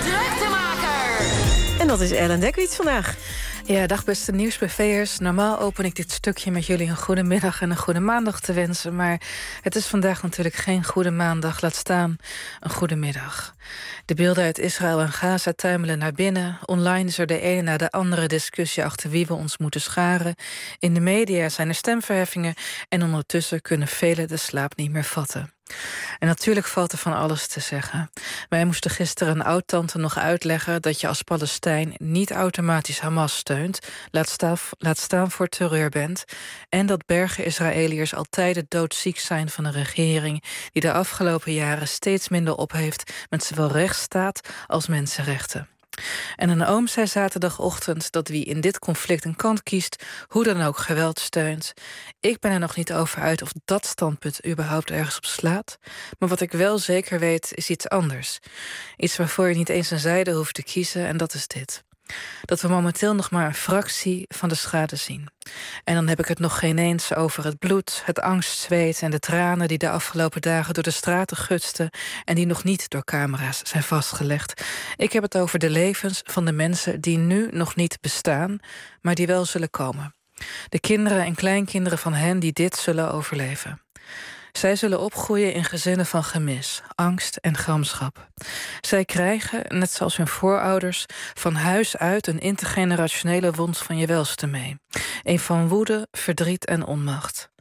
Druktemaker! En dat is Ellen Dekwits vandaag. Ja, dag beste Nieuws-B V'ers. Normaal open ik dit stukje met jullie een goede middag en een goede maandag te wensen. Maar het is vandaag natuurlijk geen goede maandag, laat staan een goede middag. De beelden uit Israël en Gaza tuimelen naar binnen. Online is er de ene na de andere discussie achter wie we ons moeten scharen. In de media zijn er stemverheffingen en ondertussen kunnen velen de slaap niet meer vatten. En natuurlijk valt er van alles te zeggen. Wij moesten gisteren een oud-tante nog uitleggen dat je als Palestijn niet automatisch Hamas steunt, laat staan, laat staan voor terreur bent, en dat bergen Israëliërs altijd doodziek zijn van een regering die de afgelopen jaren steeds minder op heeft met zowel rechtsstaat als mensenrechten. En een oom zei zaterdagochtend dat wie in dit conflict een kant kiest, hoe dan ook geweld steunt. Ik ben er nog niet over uit of dat standpunt überhaupt ergens op slaat. Maar wat ik wel zeker weet is iets anders. Iets waarvoor je niet eens een zijde hoeft te kiezen, en dat is dit. Dat we momenteel nog maar een fractie van de schade zien. En dan heb ik het nog geen eens over het bloed, het angstzweet en de tranen die de afgelopen dagen door de straten gutsten en die nog niet door camera's zijn vastgelegd. Ik heb het over de levens van de mensen die nu nog niet bestaan, maar die wel zullen komen. De kinderen en kleinkinderen van hen die dit zullen overleven. Zij zullen opgroeien in gezinnen van gemis, angst en gramschap. Zij krijgen, net zoals hun voorouders, van huis uit een intergenerationele wond van je welste mee. Een van woede, verdriet en onmacht.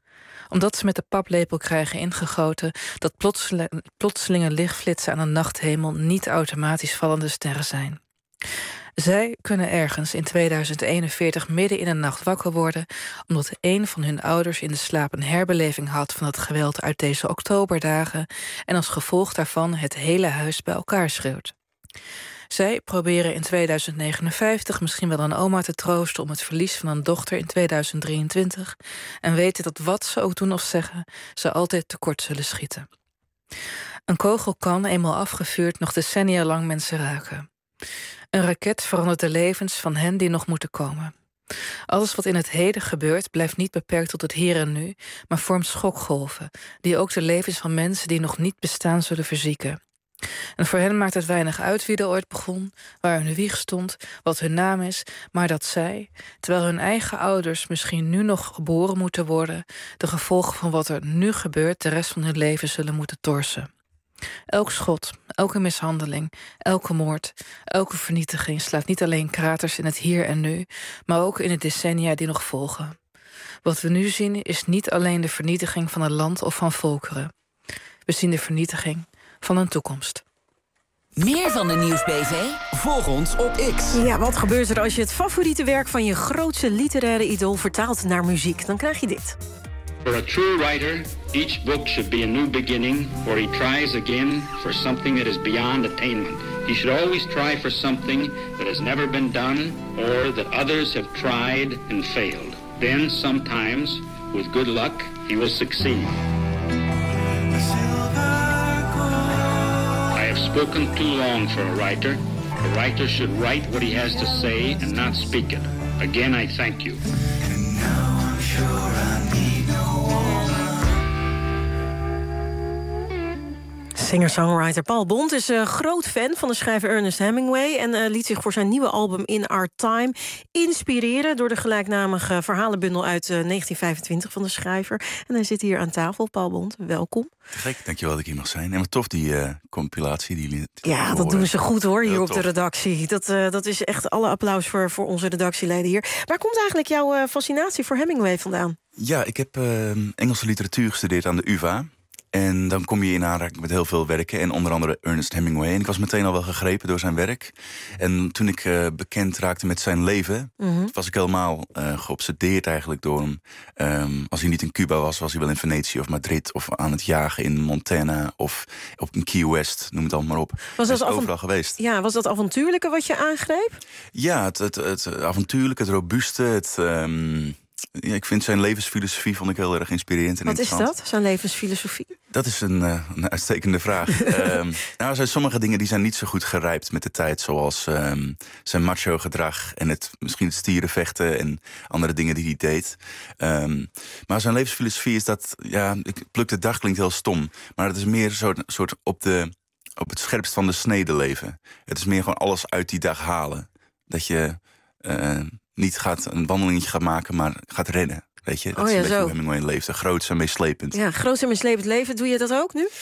Omdat ze met de paplepel krijgen ingegoten dat plotseling, plotselinge lichtflitsen aan de nachthemel niet automatisch vallende sterren zijn. Zij kunnen ergens in tweeduizend eenenveertig midden in de nacht wakker worden, omdat een van hun ouders in de slaap een herbeleving had van het geweld uit deze oktoberdagen en als gevolg daarvan het hele huis bij elkaar schreeuwt. Zij proberen in tweeduizend negenenvijftig misschien wel een oma te troosten om het verlies van een dochter in tweeduizend drieëntwintig en weten dat wat ze ook doen of zeggen, ze altijd tekort zullen schieten. Een kogel kan, eenmaal afgevuurd, nog decennia lang mensen raken. Een raket verandert de levens van hen die nog moeten komen. Alles wat in het heden gebeurt blijft niet beperkt tot het hier en nu, maar vormt schokgolven, die ook de levens van mensen die nog niet bestaan zullen verzieken. En voor hen maakt het weinig uit wie er ooit begon, waar hun wieg stond, wat hun naam is, maar dat zij, terwijl hun eigen ouders misschien nu nog geboren moeten worden, de gevolgen van wat er nu gebeurt de rest van hun leven zullen moeten torsen. Elk schot, elke mishandeling, elke moord, elke vernietiging slaat niet alleen kraters in het hier en nu, maar ook in de decennia die nog volgen. Wat we nu zien is niet alleen de vernietiging van een land of van volkeren. We zien de vernietiging van een toekomst. Meer van de Nieuws B V? Volg ons op X. Ja, wat gebeurt er als je het favoriete werk van je grootste literaire idool vertaalt naar muziek? Dan krijg je dit. For a true writer, each book should be a new beginning, where he tries again for something that is beyond attainment. He should always try for something that has never been done, or that others have tried and failed. Then, sometimes, with good luck, he will succeed. I have spoken too long for a writer. A writer should write what he has to say and not speak it. Again, I thank you. Singer-songwriter Paul Bont is een groot fan van de schrijver Ernest Hemingway en uh, liet zich voor zijn nieuwe album In Our Time inspireren door de gelijknamige verhalenbundel uit uh, negentien vijfentwintig van de schrijver. En hij zit hier aan tafel. Paul Bont, welkom. Gek, dankjewel dat ik hier mag zijn. En wat tof die uh, compilatie. Die jullie ja, dat doen ze goed hoor, hier op de redactie. Dat, uh, dat is echt alle applaus voor, voor onze redactieleden hier. Waar komt eigenlijk jouw uh, fascinatie voor Hemingway vandaan? Ja, ik heb uh, Engelse literatuur gestudeerd aan de U vA. En dan kom je in aanraking met heel veel werken. En onder andere Ernest Hemingway. En ik was meteen al wel gegrepen door zijn werk. En toen ik uh, bekend raakte met zijn leven... Mm-hmm. was ik helemaal uh, geobsedeerd eigenlijk door hem. Um, als hij niet in Cuba was, was hij wel in Venetië of Madrid... of aan het jagen in Montana of op Key West, noem het allemaal maar op. Was dat overal avont- geweest. Ja, was dat avontuurlijke wat je aangreep? Ja, het, het, het avontuurlijke, het robuuste, het... Um, Ja, ik vind zijn levensfilosofie vond ik heel erg inspirerend en Wat interessant. Wat is dat, zijn levensfilosofie? Dat is een, uh, een uitstekende vraag. um, nou, er zijn sommige dingen die zijn niet zo goed gerijpt met de tijd. Zoals um, zijn macho gedrag en het, misschien het stierenvechten en andere dingen die hij deed. Um, maar zijn levensfilosofie is dat... Ja, ik pluk de dag klinkt heel stom. Maar het is meer een soort, soort op, de, op het scherpst van de snede leven. Het is meer gewoon alles uit die dag halen. Dat je... Uh, niet gaat een wandelingetje gaat maken, maar gaat rennen. Weet je, dat oh, ja, is een beetje hoe Hemingway leefde. Groots en meeslepend. Ja, groots en meeslepend leven. Doe je dat ook nu?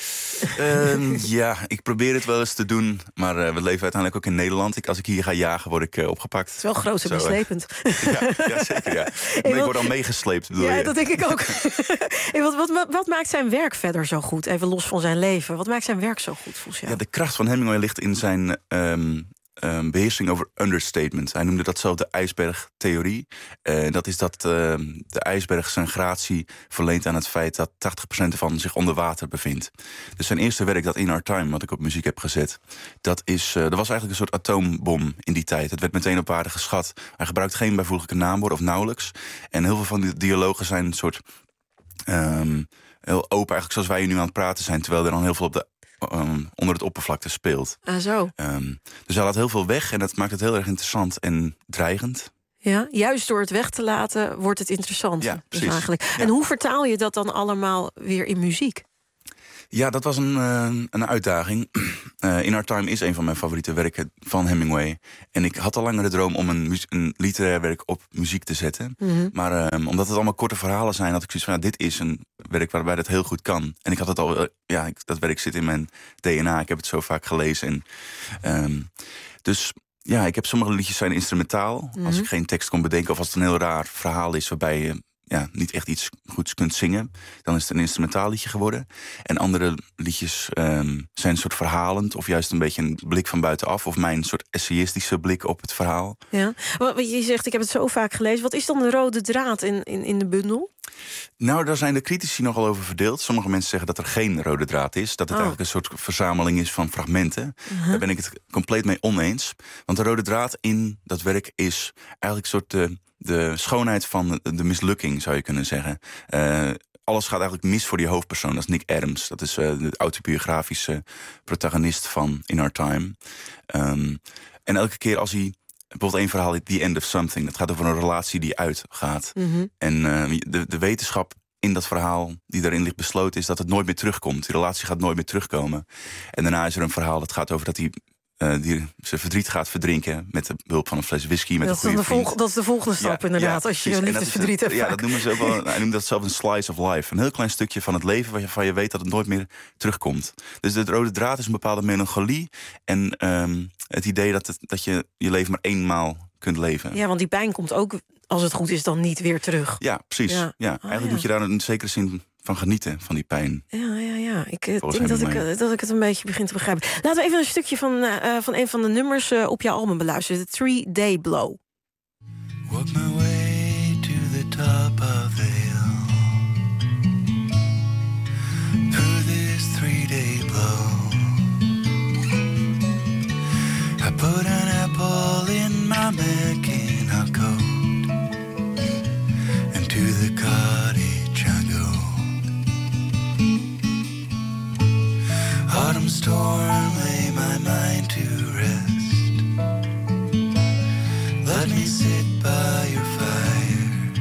Uh, ja, ik probeer het wel eens te doen. Maar uh, we leven uiteindelijk ook in Nederland. Ik, als ik hier ga jagen, word ik uh, opgepakt. Het is wel groots en meeslepend. Uh, ja, ja, zeker, ja. Maar ik word al meegesleept, bedoel ja, je? dat denk ik ook. hey, wat, wat, wat maakt zijn werk verder zo goed? Even los van zijn leven. Wat maakt zijn werk zo goed, volgens jou? Ja, de kracht van Hemingway ligt in zijn... Um, Um, beheersing over understatement. Hij noemde dat zelf de ijsbergtheorie. Uh, dat is dat uh, de ijsberg zijn gratie verleent aan het feit... dat tachtig procent ervan zich onder water bevindt. Dus zijn eerste werk, dat In Our Time, wat ik op muziek heb gezet... dat, is, uh, dat was eigenlijk een soort atoombom in die tijd. Het werd meteen op waarde geschat. Hij gebruikt geen bijvoeglijke naamwoorden of nauwelijks. En heel veel van die dialogen zijn een soort... Um, heel open, eigenlijk zoals wij hier nu aan het praten zijn... terwijl er dan heel veel op de Um, onder het oppervlakte speelt. Ah, zo. Um, dus hij laat heel veel weg en dat maakt het heel erg interessant en dreigend. Ja, juist door het weg te laten wordt het interessant. Ja, precies. Dus eigenlijk. Ja. En hoe vertaal je dat dan allemaal weer in muziek? Ja, dat was een, uh, een uitdaging. Uh, In Our Time is een van mijn favoriete werken van Hemingway. En ik had al langer de droom om een, een literair werk op muziek te zetten. Mm-hmm. Maar uh, omdat het allemaal korte verhalen zijn... had ik zoiets van, ja, dit is een werk waarbij dat heel goed kan. En ik had het al... Uh, ja, ik, dat werk zit in mijn D N A. Ik heb het zo vaak gelezen. En, um, dus... Ja, ik heb sommige liedjes zijn instrumentaal. Mm-hmm. Als ik geen tekst kon bedenken of als het een heel raar verhaal is... waarbij je ja, niet echt iets goeds kunt zingen, dan is het een instrumentaal liedje geworden. En andere liedjes um, zijn een soort verhalend, of juist een beetje een blik van buitenaf, of mijn soort essayistische blik op het verhaal. Ja. Wat je zegt, ik heb het zo vaak gelezen. Wat is dan de rode draad in, in, in de bundel? Nou, daar zijn de critici nogal over verdeeld. Sommige mensen zeggen dat er geen rode draad is. Dat het oh. eigenlijk een soort verzameling is van fragmenten. Uh-huh. Daar ben ik het compleet mee oneens. Want de rode draad in dat werk is eigenlijk een soort de, de schoonheid van de mislukking, zou je kunnen zeggen. Uh, alles gaat eigenlijk mis voor die hoofdpersoon. Dat is Nick Adams. Dat is uh, de autobiografische protagonist van In Our Time. Um, en elke keer als hij... Bijvoorbeeld één verhaal, The End of Something. Dat gaat over een relatie die uitgaat. Mm-hmm. En uh, de, de wetenschap in dat verhaal die daarin ligt besloten is dat het nooit meer terugkomt. Die relatie gaat nooit meer terugkomen. En daarna is er een verhaal dat gaat over dat hij uh, die zijn verdriet gaat verdrinken met de hulp van een fles whisky. Met dat, een goede is de volg, dat is de volgende stap, ja, inderdaad. Ja, als je liefdesverdriet hebt. Ja, vaak. Dat noemen ze ook wel. Hij noemt dat zelf een slice of life. Een heel klein stukje van het leven waarvan je weet dat het nooit meer terugkomt. Dus de rode draad is een bepaalde melancholie en um, het idee dat, het, dat je je leven maar eenmaal kunt leven. Ja, want die pijn komt ook, als het goed is, dan niet weer terug. Ja, precies. Ja. Ja. Eigenlijk oh, ja. moet je daar een zekere zin van genieten, van die pijn. Ja, ja, ja. Ik Volgens denk dat ik, dat ik het een beetje begin te begrijpen. Laten we even een stukje van, uh, van een van de nummers uh, op jouw album beluisteren. The Three Day Blow. Walk my way to the top of the hill. Through this three-day blow. I put an apple in my Mackinac coat, and to the cottage I go. Autumn storm, lay my mind to rest. Let me sit by your fire.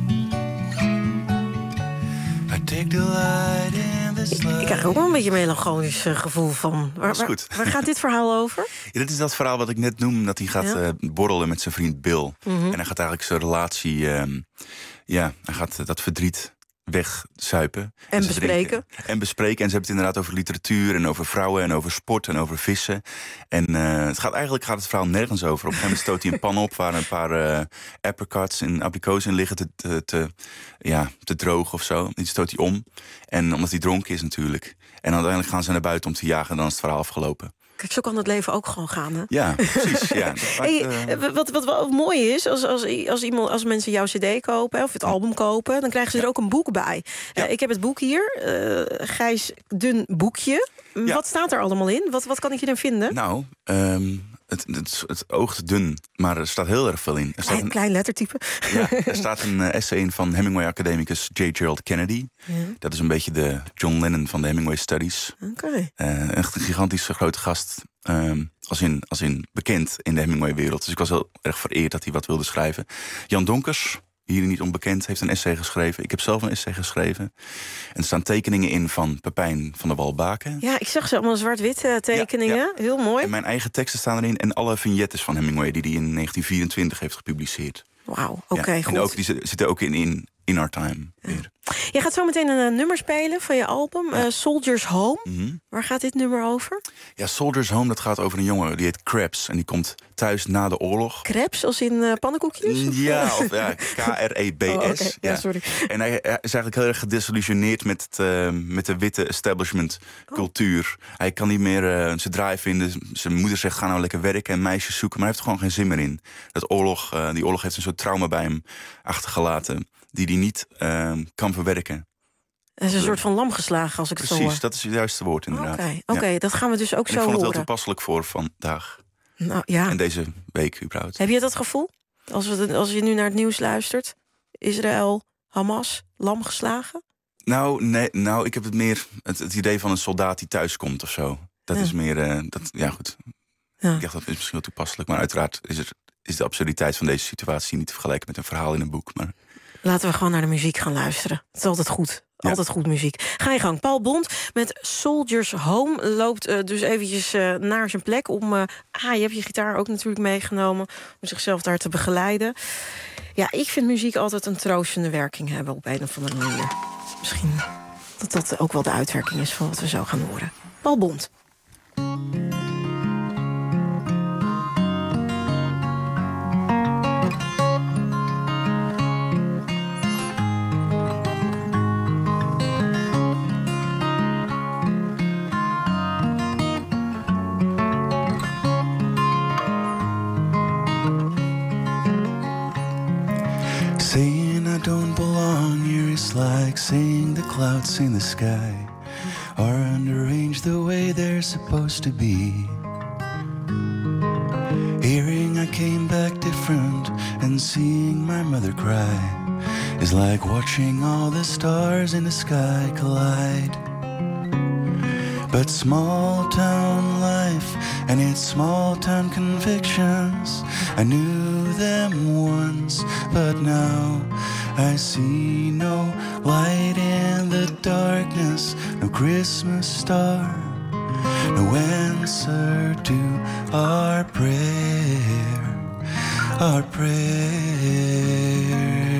I take delight in the slide. Ik krijg ook wel een beetje een melancholisch uh, gevoel van. Waar, dat is goed. Waar, waar gaat dit verhaal over? Ja, dit is dat verhaal wat ik net noem, dat hij gaat ja? uh, borrelen met zijn vriend Bill. Mm-hmm. En hij gaat eigenlijk zijn relatie, um, ja, hij gaat dat verdriet wegzuipen. En, en bespreken. Drinken. En bespreken. En ze hebben het inderdaad over literatuur en over vrouwen en over sport en over vissen. En uh, het gaat, eigenlijk gaat het verhaal nergens over. Op een gegeven moment stoot hij een pan op waar een paar uh, apricots en abrikozen in liggen te, te, te, ja, te drogen of zo. Die stoot hij om. En omdat hij dronken is natuurlijk. En uiteindelijk gaan ze naar buiten om te jagen en dan is het verhaal afgelopen. Kijk, zo kan het leven ook gewoon gaan, hè? Ja, precies. Ja. Hey, uh... wat, wat wel mooi is, als, als, als, iemand, als mensen jouw cd kopen of het album kopen, dan krijgen ze er ook een boek bij. Ja. Uh, ik heb het boek hier, uh, Gijs Dun Boekje. Ja. Wat staat er allemaal in? Wat, wat kan ik hierin vinden? Nou, um, het, het, het oogt dun, maar er staat heel erg veel in. Er staat een klein lettertype. Ja, er staat een uh, essay in van Hemingway-academicus J. Gerald Kennedy. Ja. Dat is een beetje de John Lennon van de Hemingway Studies. Okay. Uh, echt een gigantische grote gast. Um, als, in, als in bekend in de Hemingway-wereld. Dus ik was heel erg vereerd dat hij wat wilde schrijven. Jan Donkers, hier niet onbekend, heeft een essay geschreven. Ik heb zelf een essay geschreven. En er staan tekeningen in van Pepijn van der Walbaken. Ja, ik zag ze allemaal zwart-wit uh, tekeningen. Ja, ja. Heel mooi. En mijn eigen teksten staan erin. En alle vignettes van Hemingway die hij in negentien vierentwintig heeft gepubliceerd. Wauw, oké, okay, ja, goed. En ook, die zitten ook in, in In Our Time weer. Je gaat zo meteen een uh, nummer spelen van je album, ja. uh, Soldiers Home. Mm-hmm. Waar gaat dit nummer over? Ja, Soldiers Home, dat gaat over een jongen, die heet Krebs. En die komt thuis na de oorlog. Krebs, als in uh, pannenkoekjes? Ja, of ja, K R E B S. Oh, okay. ja. Ja, sorry. En hij, hij is eigenlijk heel erg gedesillusioneerd met, het, uh, met de witte establishment cultuur. Oh. Hij kan niet meer uh, zijn draai vinden. Zijn moeder zegt, ga nou lekker werken en meisjes zoeken. Maar hij heeft er gewoon geen zin meer in. Dat oorlog, uh, die oorlog heeft een soort trauma bij hem achtergelaten die hij niet uh, kan verwerken. Het is een soort van lam geslagen, als ik het zo hoor. Precies, dat is het juiste woord inderdaad. Oké, okay, okay, ja. Dat gaan we dus ook en zo horen. Ik vond het heel toepasselijk voor vandaag. Nou, ja. En deze week überhaupt. Heb je dat gevoel? Als, we, als je nu naar het nieuws luistert. Israël, Hamas, lam geslagen? Nou, nee, nou ik heb het meer het, het idee van een soldaat die thuis komt of zo. Dat ja. is meer, uh, dat, ja goed. Ja. Ik dacht, dat is misschien wel toepasselijk. Maar uiteraard is, er, is de absurditeit van deze situatie niet te vergelijken met een verhaal in een boek. Maar... Laten we gewoon naar de muziek gaan luisteren. Het is altijd goed. Ja. Altijd goed muziek. Ga je gang. Paul Bond met Soldiers Home loopt uh, dus eventjes uh, naar zijn plek. Om, uh, ah, je hebt je gitaar ook natuurlijk meegenomen. Om zichzelf daar te begeleiden. Ja, ik vind muziek altijd een troostende werking hebben op een of andere manier. Misschien dat dat ook wel de uitwerking is van wat we zo gaan horen. Paul Bond. clouds in the sky are underarranged the way they're supposed to be. Hearing I came back different and seeing my mother cry is like watching all the stars in the sky collide. But small town life and its small town convictions, I knew them once, but now I see no light in the darkness, no Christmas star, no answer to our prayer, our prayer.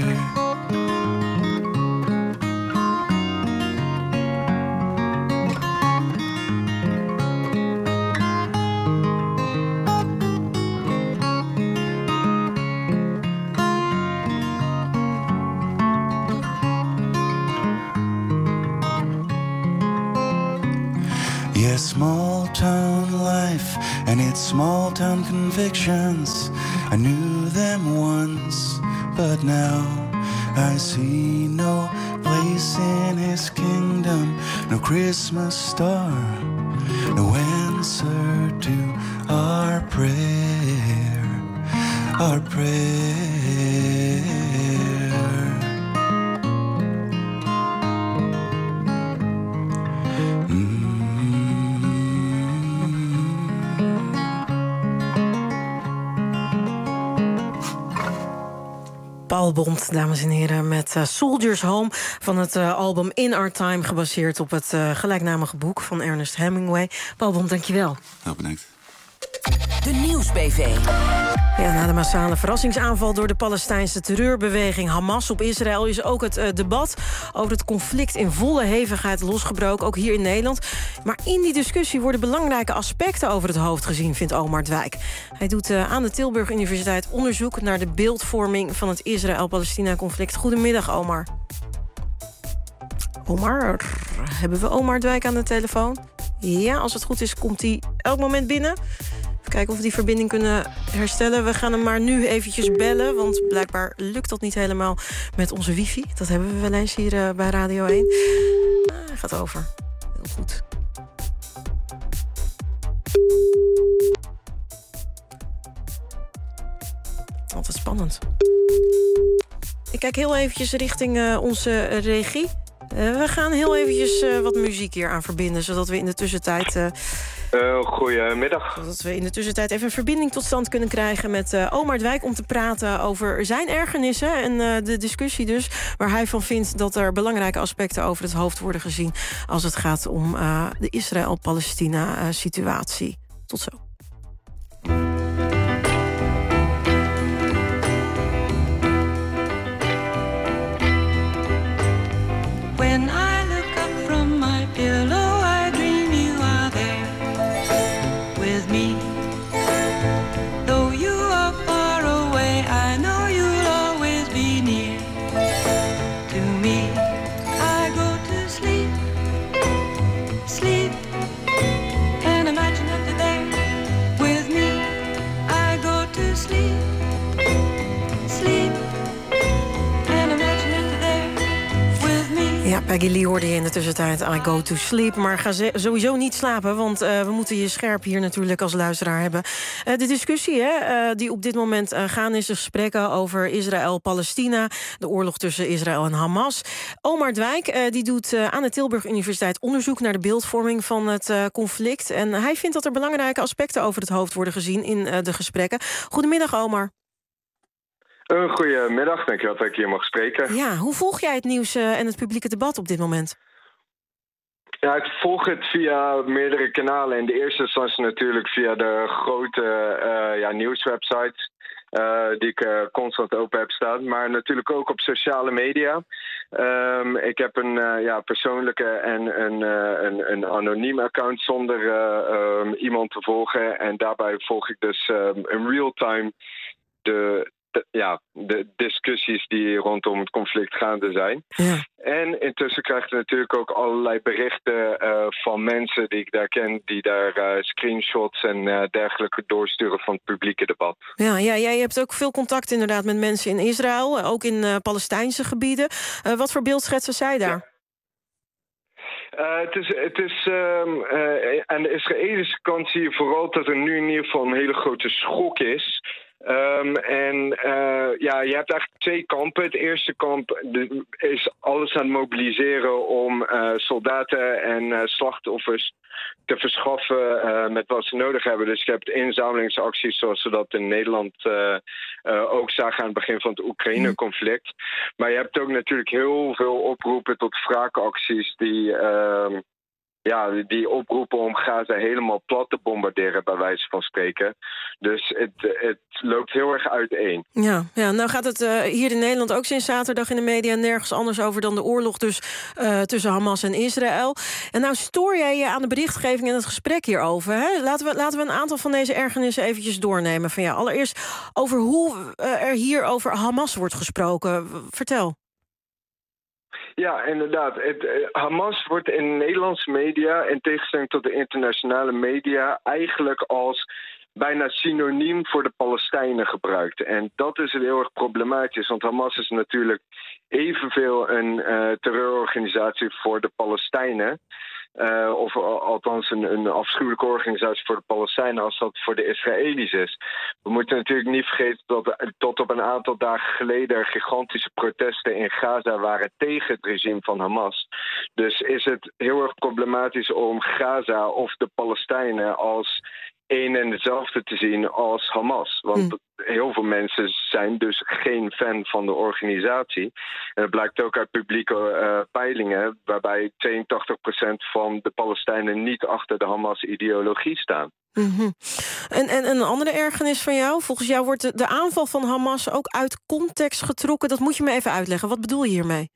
Small town life and its small town convictions, I knew them once, but now I see no place in his kingdom, no Christmas star, no answer to our prayer, our prayer. Paul Bond, dames en heren, met uh, Soldiers Home van het uh, album In Our Time, gebaseerd op het uh, gelijknamige boek van Ernest Hemingway. Paul Bond, dankjewel. Heel bedankt. De Nieuws-B V. Ja, na de massale verrassingsaanval door de Palestijnse terreurbeweging Hamas op Israël is ook het uh, debat over het conflict in volle hevigheid losgebroken, ook hier in Nederland. Maar in die discussie worden belangrijke aspecten over het hoofd gezien, vindt Omar Dwijk. Hij doet uh, aan de Tilburg Universiteit onderzoek naar de beeldvorming van het Israël-Palestina-conflict. Goedemiddag, Omar. Omar, hebben we Omar Dwijk aan de telefoon? Ja, als het goed is, komt hij elk moment binnen. Even kijken of we die verbinding kunnen herstellen. We gaan hem maar nu eventjes bellen, want blijkbaar lukt dat niet helemaal met onze wifi. Dat hebben we wel eens hier uh, bij Radio één. Ah, hij gaat over. Heel goed. Altijd spannend. Ik kijk heel eventjes richting uh, onze regie. Uh, we gaan heel eventjes uh, wat muziek hier aan verbinden, zodat we in de tussentijd... Uh, uh, goedemiddag. Zodat we in de tussentijd even een verbinding tot stand kunnen krijgen met uh, Omar Dwijk om te praten over zijn ergernissen en uh, de discussie dus, waar hij van vindt dat er belangrijke aspecten over het hoofd worden gezien als het gaat om uh, de Israël-Palestina-situatie. Tot zo. When I look up from my pillow, I dream you are there with me. Though you are far away, I know you'll always be near to me. I go to sleep, sleep, and imagine that you're there with me. I go to sleep, sleep, and imagine that you're there with me. Ja, Peggy Lee hoorde je in de tussentijd I go to sleep. Maar ga sowieso niet slapen, want uh, we moeten je scherp hier natuurlijk als luisteraar hebben. Uh, de discussie hè, uh, die op dit moment uh, gaan is de gesprekken over Israël-Palestina, de oorlog tussen Israël en Hamas. Omar Dwijk uh, die doet uh, aan de Tilburg Universiteit onderzoek naar de beeldvorming van het uh, conflict. En hij vindt dat er belangrijke aspecten over het hoofd worden gezien in uh, de gesprekken. Goedemiddag, Omar. Een goedemiddag, dankjewel dat ik hier mag spreken. Ja, hoe volg jij het nieuws uh, en het publieke debat op dit moment? Ja, ik volg het via meerdere kanalen. In de eerste instantie natuurlijk via de grote uh, ja, nieuwswebsites uh, die ik uh, constant open heb staan. Maar natuurlijk ook op sociale media. Um, ik heb een uh, ja, persoonlijke en een, uh, een, een anoniem account zonder uh, um, iemand te volgen. En daarbij volg ik dus um, in real time de... De, ja, de discussies die rondom het conflict gaande zijn. Ja. En intussen krijg je natuurlijk ook allerlei berichten uh, van mensen die ik daar ken, die daar uh, screenshots en uh, dergelijke doorsturen van het publieke debat. Ja, ja, jij hebt ook veel contact inderdaad met mensen in Israël, ook in uh, Palestijnse gebieden. Uh, wat voor beeld schetsen zij daar? Ja. Uh, het is, het is um, uh, aan de Israëlische kant zie je vooral dat er nu in ieder geval een hele grote schok is. Um, en uh, ja, je hebt eigenlijk twee kampen. Het eerste kamp de, is alles aan het mobiliseren om uh, soldaten en uh, slachtoffers te verschaffen uh, met wat ze nodig hebben. Dus je hebt inzamelingsacties zoals we dat in Nederland uh, uh, ook zagen aan het begin van het Oekraïne-conflict. Maar je hebt ook natuurlijk heel veel oproepen tot wraakacties die... Uh, Ja, die oproepen om Gaza helemaal plat te bombarderen, bij wijze van spreken. Dus het, het loopt heel erg uiteen. Ja, ja, nou gaat het uh, hier in Nederland ook sinds zaterdag in de media nergens anders over dan de oorlog dus uh, tussen Hamas en Israël. En nou stoor jij je aan de berichtgeving en het gesprek hierover. Hè? Laten we, laten we een aantal van deze ergernissen eventjes doornemen van jou. Allereerst over hoe uh, er hier over Hamas wordt gesproken. Vertel. Ja, inderdaad. Het, uh, Hamas wordt in Nederlandse media, in tegenstelling tot de internationale media, eigenlijk als bijna synoniem voor de Palestijnen gebruikt. En dat is heel erg problematisch, want Hamas is natuurlijk evenveel een uh, terreurorganisatie voor de Palestijnen. Uh, of althans een, een afschuwelijke organisatie voor de Palestijnen als dat voor de Israëli's is. We moeten natuurlijk niet vergeten dat tot op een aantal dagen geleden er gigantische protesten in Gaza waren tegen het regime van Hamas. Dus is het heel erg problematisch om Gaza of de Palestijnen als één en dezelfde te zien als Hamas. Want mm. heel veel mensen zijn dus geen fan van de organisatie. En dat blijkt ook uit publieke uh, peilingen, waarbij tweeëntachtig procent van de Palestijnen niet achter de Hamas-ideologie staan. Mm-hmm. En, en een andere ergernis van jou? Volgens jou wordt de, de aanval van Hamas ook uit context getrokken. Dat moet je me even uitleggen. Wat bedoel je hiermee?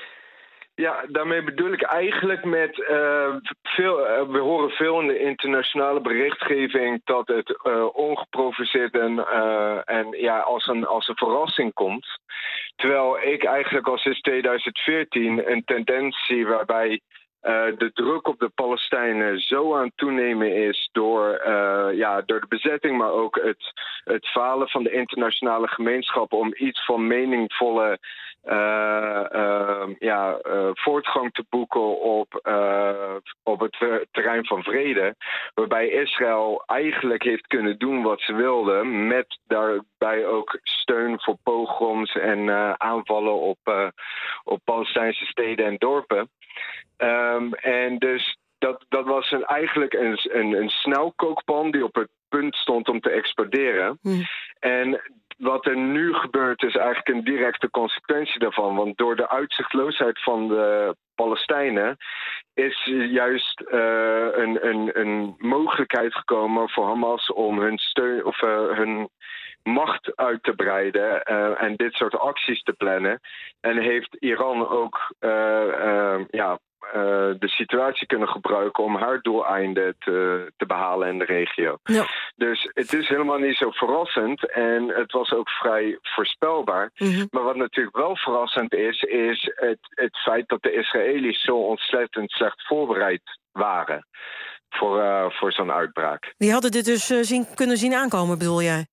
Ja, daarmee bedoel ik eigenlijk met... Uh, veel, uh, we horen veel in de internationale berichtgeving dat het uh, ongeprovoceerd en, uh, en ja, als, een, als een verrassing komt. Terwijl ik eigenlijk al sinds tweeduizend veertien een tendens zie waarbij uh, de druk op de Palestijnen zo aan het toenemen is door, uh, ja, door de bezetting, maar ook het, het falen van de internationale gemeenschap om iets van meningvolle Uh, uh, ja, uh, voortgang te boeken op, uh, op het terrein van vrede. Waarbij Israël eigenlijk heeft kunnen doen wat ze wilden. Met daarbij ook steun voor pogroms en uh, aanvallen op, uh, op Palestijnse steden en dorpen. Um, en dus dat, dat was een, eigenlijk een, een, een snelkookpan die op het punt stond om te exploderen. Hmm. En wat er nu gebeurt is eigenlijk een directe consequentie daarvan. Want door de uitzichtloosheid van de Palestijnen is juist uh, een, een, een mogelijkheid gekomen voor Hamas om hun steun of uh, hun macht uit te breiden uh, en dit soort acties te plannen. En heeft Iran ook uh, uh, ja, uh, de situatie kunnen gebruiken om haar doeleinden te, te behalen in de regio. Ja. Dus het is helemaal niet zo verrassend en het was ook vrij voorspelbaar. Mm-hmm. Maar wat natuurlijk wel verrassend is, is het, het feit dat de Israëli's zo ontzettend slecht voorbereid waren voor, uh, voor zo'n uitbraak. Die hadden dit dus uh, zien, kunnen zien aankomen, bedoel jij?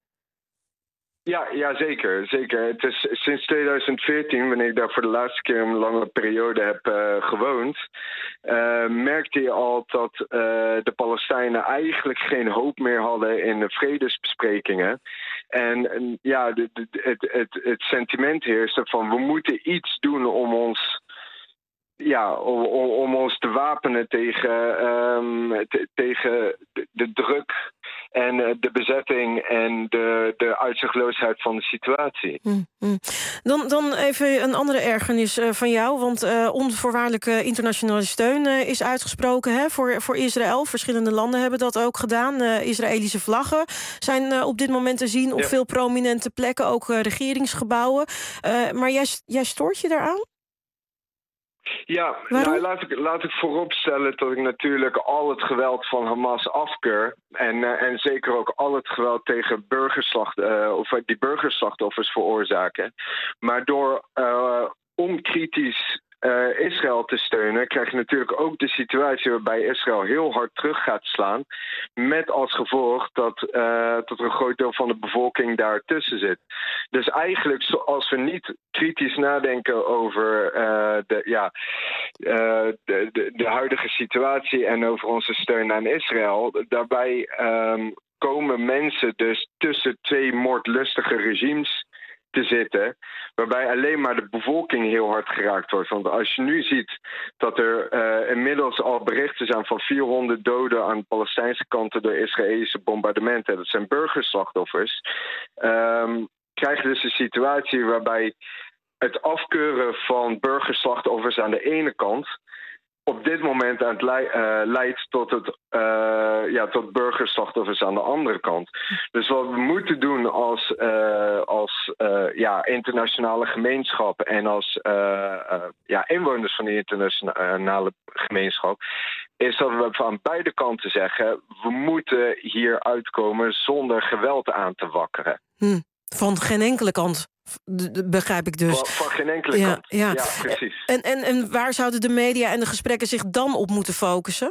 Ja, ja, zeker, zeker. Het is sinds tweeduizend veertien, wanneer ik daar voor de laatste keer een lange periode heb uh, gewoond, uh, merkte je al dat uh, de Palestijnen eigenlijk geen hoop meer hadden in de vredesbesprekingen. En, en ja, de, de, het, het, het sentiment heerste van we moeten iets doen om ons... Ja, om, om ons te wapenen tegen, um, te, tegen de, de druk en uh, de bezetting en de, de uitzichtloosheid van de situatie. Mm-hmm. Dan, dan even een andere ergernis uh, van jou, want uh, onvoorwaardelijke internationale steun uh, is uitgesproken hè, voor, voor Israël. Verschillende landen hebben dat ook gedaan. Uh, Israëlische vlaggen zijn uh, op dit moment te zien op ja. veel prominente plekken, ook uh, regeringsgebouwen. Uh, maar jij, jij stoort je daaraan? Ja, nou, laat, ik, laat ik vooropstellen dat ik natuurlijk al het geweld van Hamas afkeur. En, uh, en zeker ook al het geweld tegen burgerslacht, uh, of die burgerslachtoffers veroorzaken. Maar door uh, onkritisch uh, Israël te steunen, krijg je natuurlijk ook de situatie waarbij Israël heel hard terug gaat slaan. Met als gevolg dat, uh, dat er een groot deel van de bevolking daartussen zit. Dus eigenlijk, als we niet kritisch nadenken over uh, de, ja, uh, de, de, de huidige situatie en over onze steun aan Israël, daarbij um, komen mensen dus tussen twee moordlustige regimes te zitten, waarbij alleen maar de bevolking heel hard geraakt wordt. Want als je nu ziet dat er uh, inmiddels al berichten zijn van vierhonderd doden aan de Palestijnse kant door Israëlische bombardementen, dat zijn burgerslachtoffers, um, krijg je dus een situatie waarbij het afkeuren van burgerslachtoffers aan de ene kant op dit moment aan het le- uh, leidt tot, het, uh, ja, tot burgerslachtoffers aan de andere kant. Dus wat we moeten doen als, uh, als uh, ja, internationale gemeenschap en als uh, uh, ja, inwoners van die internationale gemeenschap, is dat we aan beide kanten zeggen, we moeten hier uitkomen zonder geweld aan te wakkeren. Hm. Van geen enkele kant, begrijp ik dus. Van, van geen enkele ja, kant, ja, ja precies. En, en, en waar zouden de media en de gesprekken zich dan op moeten focussen?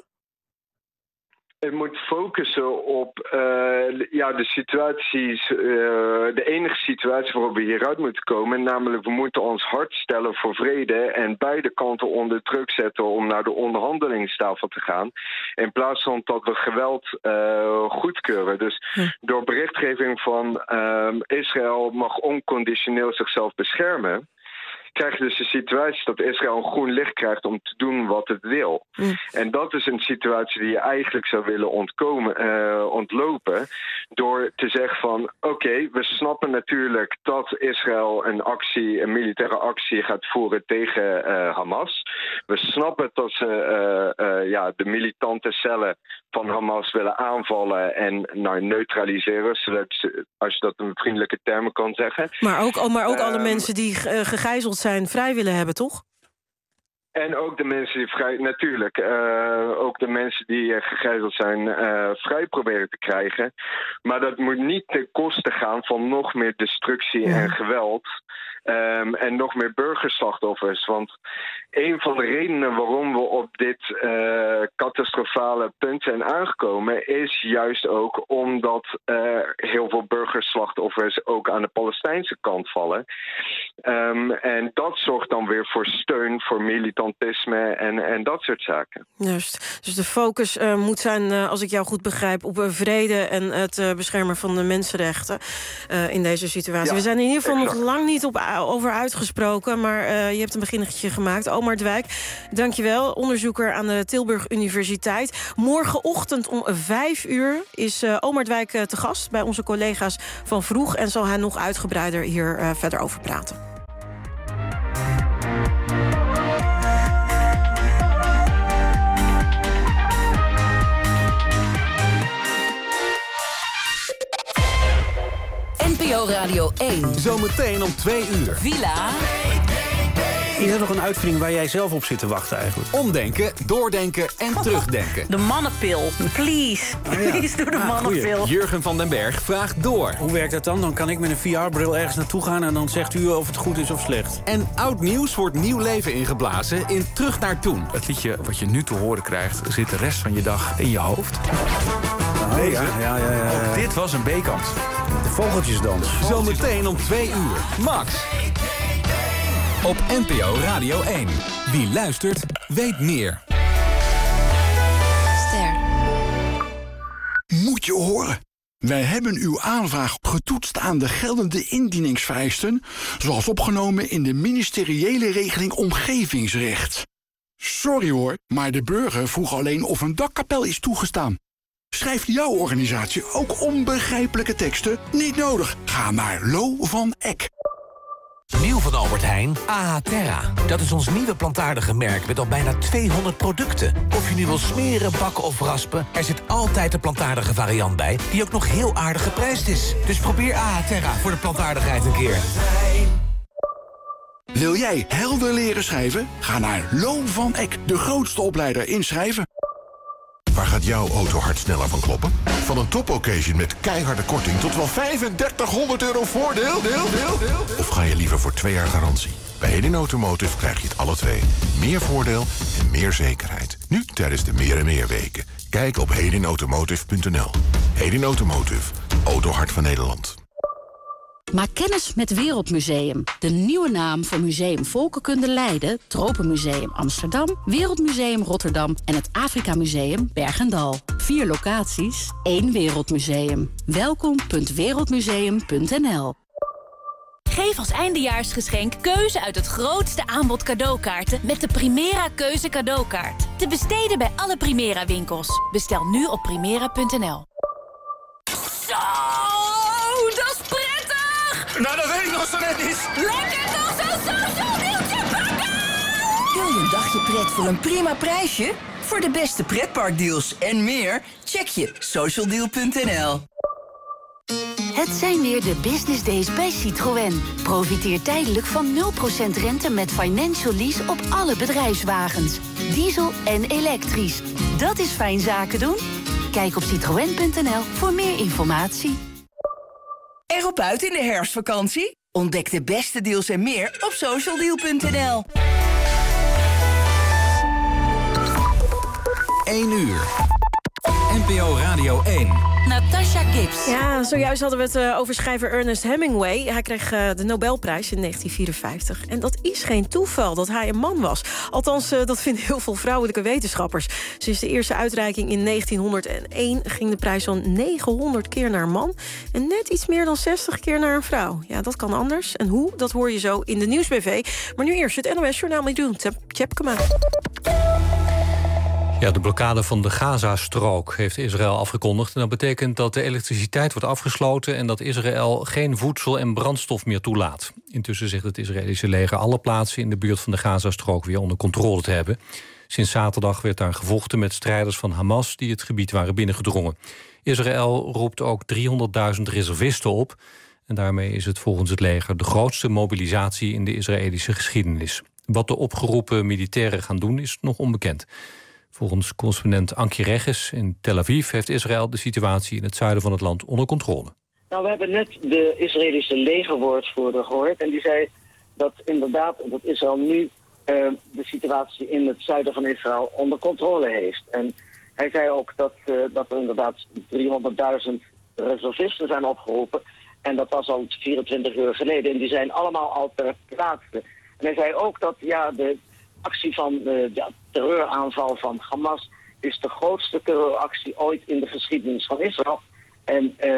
Het moet focussen op uh, ja, de situaties, uh, de enige situatie waarop we hieruit moeten komen. Namelijk, we moeten ons hard stellen voor vrede en beide kanten onder druk zetten om naar de onderhandelingstafel te gaan. In plaats van dat we geweld uh, goedkeuren. Dus hm. door berichtgeving van uh, Israël mag onconditioneel zichzelf beschermen, krijg je dus de situatie dat Israël een groen licht krijgt om te doen wat het wil. Mm. En dat is een situatie die je eigenlijk zou willen ontkomen, uh, ontlopen, door te zeggen van, oké, okay, we snappen natuurlijk dat Israël een actie, een militaire actie gaat voeren tegen uh, Hamas. We snappen dat ze uh, uh, ja, de militante cellen van Hamas willen aanvallen en nou, neutraliseren, zodat ze, als je dat in vriendelijke termen kan zeggen. Maar ook, maar ook um, alle mensen die uh, gegijzeld zijn vrij willen hebben, toch? En ook de mensen die vrij, natuurlijk, uh, ook de mensen die uh, gegijzeld zijn uh, vrij proberen te krijgen. Maar dat moet niet ten koste gaan van nog meer destructie ja. en geweld. Um, en nog meer burgerslachtoffers. Want een van de redenen waarom we op dit uh, catastrofale punt zijn aangekomen is juist ook omdat uh, heel veel burgerslachtoffers ook aan de Palestijnse kant vallen. Um, en dat zorgt dan weer voor steun voor militantisme en, en dat soort zaken. Juist. Dus de focus uh, moet zijn, uh, als ik jou goed begrijp, op uh, vrede en het uh, beschermen van de mensenrechten uh, in deze situatie. Ja, we zijn in ieder geval exact. nog lang niet op over uitgesproken, maar uh, je hebt een beginnetje gemaakt. Omar Dwijk, dankjewel. Onderzoeker aan de Tilburg Universiteit. Morgenochtend om vijf uur is uh, Omar Dwijk uh, te gast bij onze collega's van Vroeg en zal hij nog uitgebreider hier uh, verder over praten. N P O Radio één. Zometeen om twee uur. Villa. Is er nog een uitvinding waar jij zelf op zit te wachten eigenlijk? Omdenken, doordenken en terugdenken. De mannenpil. Please. Oh ja. Please, doe de ah, mannenpil. Goeie. Jurgen van den Berg vraagt door. Hoe werkt dat dan? Dan kan ik met een V R-bril ergens naartoe gaan en dan zegt u of het goed is of slecht. En oud nieuws wordt nieuw leven ingeblazen in Terug naar Toen. Het liedje wat je nu te horen krijgt zit de rest van je dag in je hoofd. Oh, Deze? Ja, ja, ja, ja. Ook dit was een B-kant. De vogeltjesdans. Zometeen om twee uur. Max. Op N P O Radio één. Wie luistert, weet meer. Ster. Moet je horen. Wij hebben uw aanvraag getoetst aan de geldende indieningsvereisten, zoals opgenomen in de ministeriële regeling omgevingsrecht. Sorry hoor, maar de burger vroeg alleen of een dakkapel is toegestaan. Schrijft jouw organisatie ook onbegrijpelijke teksten? Niet nodig. Ga naar Lo van Eck. Nieuw van Albert Heijn, A H Terra. Dat is ons nieuwe plantaardige merk met al bijna tweehonderd producten. Of je nu wil smeren, bakken of raspen, er zit altijd de plantaardige variant bij, die ook nog heel aardig geprijsd is. Dus probeer A H Terra voor de plantaardigheid een keer. Wil jij helder leren schrijven? Ga naar Lo van Eck, de grootste opleider in schrijven. Waar gaat jouw auto hard sneller van kloppen? Van een topoccasion met keiharde korting tot wel vijfendertighonderd euro voordeel? Deel, deel, deel. Of ga je liever voor twee jaar garantie? Bij Hedin Automotive krijg je het alle twee. Meer voordeel en meer zekerheid. Nu tijdens de Meer en Meer weken. Kijk op hedin automotive punt n l. Hedin Automotive. Autohart van Nederland. Maak kennis met Wereldmuseum. De nieuwe naam voor Museum Volkenkunde Leiden, Tropenmuseum Amsterdam, Wereldmuseum Rotterdam en het Afrika Museum Bergendal. Vier locaties, één Wereldmuseum. welkom punt wereldmuseum punt n l. Geef als eindejaarsgeschenk keuze uit het grootste aanbod cadeaukaarten met de Primera Keuze cadeaukaart. Te besteden bij alle Primera winkels. Bestel nu op primera punt n l. Zo, dat is prettig! Nou, dat weet ik nog zo net niet. Lekker toch zo'n social deeltje pakken! Wil je een dagje pret voor een prima prijsje? Voor de beste pretparkdeals en meer, check je socialdeal punt n l. Het zijn weer de business days bij Citroën. Profiteer tijdelijk van nul procent rente met financial lease op alle bedrijfswagens. Diesel en elektrisch. Dat is fijn zaken doen. Kijk op citroën punt n l voor meer informatie. Erop uit in de herfstvakantie? Ontdek de beste deals en meer op socialdeal punt n l. één uur. N P O Radio één. Natasha Gibbs. Ja, zojuist hadden we het uh, over schrijver Ernest Hemingway. Hij kreeg uh, de Nobelprijs in negentien vierenvijftig. En dat is geen toeval dat hij een man was. Althans, uh, dat vinden heel veel vrouwelijke wetenschappers. Sinds de eerste uitreiking in negentienhonderdéén ging de prijs zo'n negenhonderd keer naar een man. En net iets meer dan zestig keer naar een vrouw. Ja, dat kan anders. En hoe, dat hoor je zo in de Nieuws B V. Maar nu eerst het N O S-journaal met Jeroen Tjepkema. Ja, de blokkade van de Gazastrook heeft Israël afgekondigd. En dat betekent dat de elektriciteit wordt afgesloten en dat Israël geen voedsel en brandstof meer toelaat. Intussen zegt het Israëlische leger alle plaatsen in de buurt van de Gazastrook weer onder controle te hebben. Sinds zaterdag werd daar gevochten met strijders van Hamas die het gebied waren binnengedrongen. Israël roept ook driehonderdduizend reservisten op. En daarmee is het volgens het leger de grootste mobilisatie in de Israëlische geschiedenis. Wat de opgeroepen militairen gaan doen is nog onbekend. Volgens correspondent Ankie Regis in Tel Aviv heeft Israël de situatie in het zuiden van het land onder controle. Nou, we hebben net de Israëlische legerwoordvoerder gehoord en die zei dat inderdaad dat Israël nu uh, de situatie in het zuiden van Israël onder controle heeft. En hij zei ook dat, uh, dat er inderdaad driehonderdduizend reservisten zijn opgeroepen en dat was al vierentwintig uur geleden en die zijn allemaal al ter plaatse. En hij zei ook dat ja, de actie van de ja, terreuraanval van Hamas is de grootste terreuractie ooit in de geschiedenis van Israël. En, uh,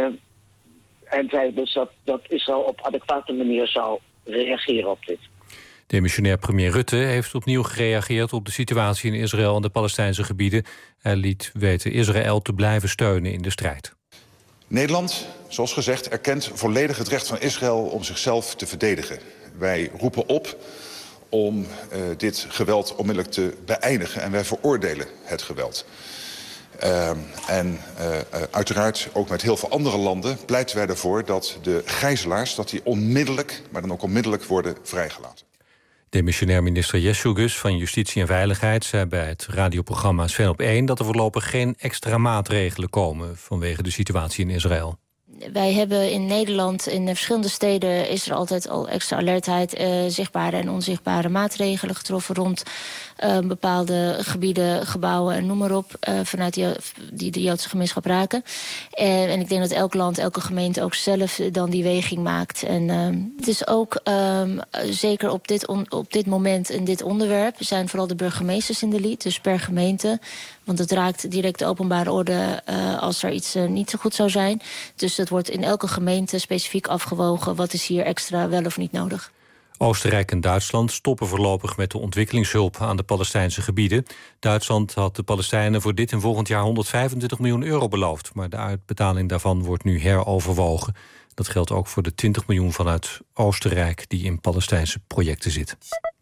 en zei dus dat, dat Israël op adequate manier zou reageren op dit. Demissionair premier Rutte heeft opnieuw gereageerd op de situatie in Israël en de Palestijnse gebieden. Hij liet weten Israël te blijven steunen in de strijd. Nederland, zoals gezegd, erkent volledig het recht van Israël om zichzelf te verdedigen. Wij roepen op om uh, dit geweld onmiddellijk te beëindigen. En wij veroordelen het geweld. Uh, en uh, uh, uiteraard ook met heel veel andere landen pleiten wij ervoor dat de gijzelaars dat die onmiddellijk, maar dan ook onmiddellijk worden vrijgelaten. Demissionair minister Jessugus van Justitie en Veiligheid zei bij het radioprogramma Sven op één dat er voorlopig geen extra maatregelen komen vanwege de situatie in Israël. Wij hebben in Nederland, in verschillende steden is er altijd al extra alertheid, uh, zichtbare en onzichtbare maatregelen getroffen rond uh, bepaalde gebieden, gebouwen en noem maar op, uh, vanuit die, die de Joodse gemeenschap raken. Uh, en ik denk dat elk land, elke gemeente ook zelf dan die weging maakt. En uh, het is ook um, zeker op dit, on, op dit moment in dit onderwerp zijn vooral de burgemeesters in de lead, dus per gemeente. Want het raakt direct de openbare orde uh, als er iets uh, niet zo goed zou zijn. Dus het wordt in elke gemeente specifiek afgewogen wat is hier extra wel of niet nodig. Oostenrijk en Duitsland stoppen voorlopig met de ontwikkelingshulp aan de Palestijnse gebieden. Duitsland had de Palestijnen voor dit en volgend jaar honderdvijfentwintig miljoen euro beloofd. Maar de uitbetaling daarvan wordt nu heroverwogen. Dat geldt ook voor de twintig miljoen vanuit Oostenrijk die in Palestijnse projecten zit.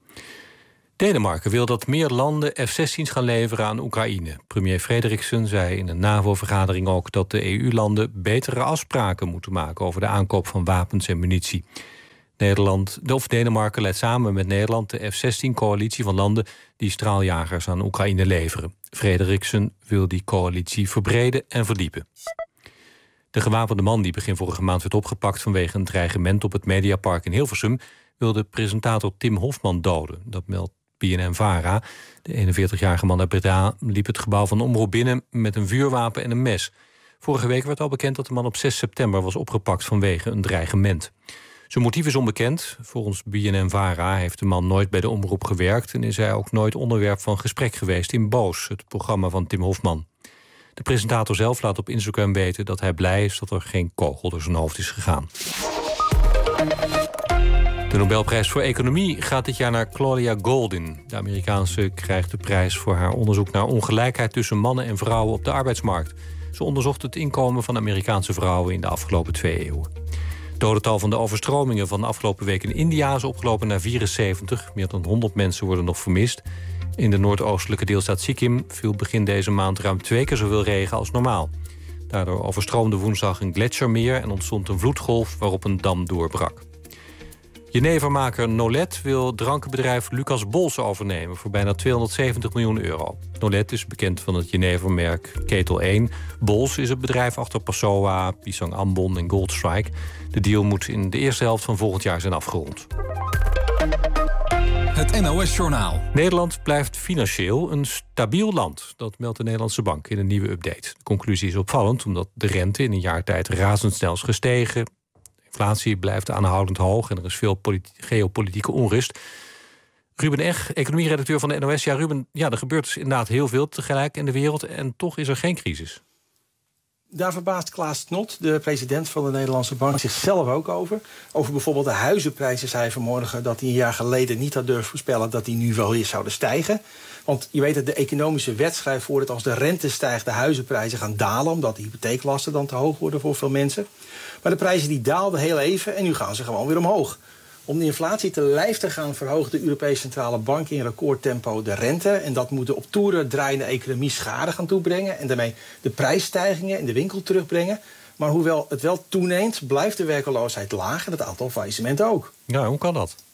Denemarken wil dat meer landen F zestien's gaan leveren aan Oekraïne. Premier Frederiksen zei in een NAVO-vergadering ook dat de E U-landen betere afspraken moeten maken over de aankoop van wapens en munitie. Nederland, of Denemarken leidt samen met Nederland de F zestien-coalitie van landen die straaljagers aan Oekraïne leveren. Frederiksen wil die coalitie verbreden en verdiepen. De gewapende man die begin vorige maand werd opgepakt vanwege een dreigement op het Mediapark in Hilversum wilde presentator Tim Hofman doden. Dat meldt B N N-Vara. De eenenveertigjarige man uit Breda liep het gebouw van Omroep binnen met een vuurwapen en een mes. Vorige week werd al bekend dat de man op zes september was opgepakt vanwege een dreigement. Zijn motief is onbekend. Volgens B N N-Vara heeft de man nooit bij de omroep gewerkt en is hij ook nooit onderwerp van gesprek geweest in Boos, het programma van Tim Hofman. De presentator zelf laat op Instagram weten dat hij blij is dat er geen kogel door zijn hoofd is gegaan. De Nobelprijs voor Economie gaat dit jaar naar Claudia Goldin. De Amerikaanse krijgt de prijs voor haar onderzoek naar ongelijkheid tussen mannen en vrouwen op de arbeidsmarkt. Ze onderzocht het inkomen van Amerikaanse vrouwen in de afgelopen twee eeuwen. Het dodental van de overstromingen van de afgelopen week in India is opgelopen naar vierenzeventig. Meer dan honderd mensen worden nog vermist. In de noordoostelijke deelstaat Sikkim viel begin deze maand ruim twee keer zoveel regen als normaal. Daardoor overstroomde woensdag een gletsjermeer en ontstond een vloedgolf waarop een dam doorbrak. Jenevermaker Nolet wil drankenbedrijf Lucas Bols overnemen voor bijna tweehonderdzeventig miljoen euro. Nolet is bekend van het Jenevermerk Ketel één. Bols is het bedrijf achter Passoa, Pisang Ambon en Goldstrike. De deal moet in de eerste helft van volgend jaar zijn afgerond. Het N O S-journaal. Nederland blijft financieel een stabiel land. Dat meldt de Nederlandse Bank in een nieuwe update. De conclusie is opvallend omdat de rente in een jaar tijd razendsnel is gestegen. Inflatie blijft aanhoudend hoog en er is veel geopolitieke onrust. Ruben Eg, economieredacteur van de N O S. Ja, Ruben, ja, er gebeurt dus inderdaad heel veel tegelijk in de wereld en toch is er geen crisis. Daar verbaast Klaas Knot, de president van de Nederlandse Bank, zichzelf ook over. Over bijvoorbeeld de huizenprijzen zei hij vanmorgen dat hij een jaar geleden niet had durven voorspellen dat die nu wel weer zouden stijgen. Want je weet dat de economische wet schrijft voor dat als de rente stijgt de huizenprijzen gaan dalen, omdat de hypotheeklasten dan te hoog worden voor veel mensen. Maar de prijzen die daalden heel even en nu gaan ze gewoon weer omhoog. Om de inflatie te lijf te gaan verhoogt de Europese Centrale Bank in recordtempo de rente. En dat moet de op toeren draaiende economie schade gaan toebrengen en daarmee de prijsstijgingen in de winkel terugbrengen. Maar hoewel het wel toeneemt, blijft de werkloosheid laag en het aantal faillissementen ook. Ja, hoe kan dat?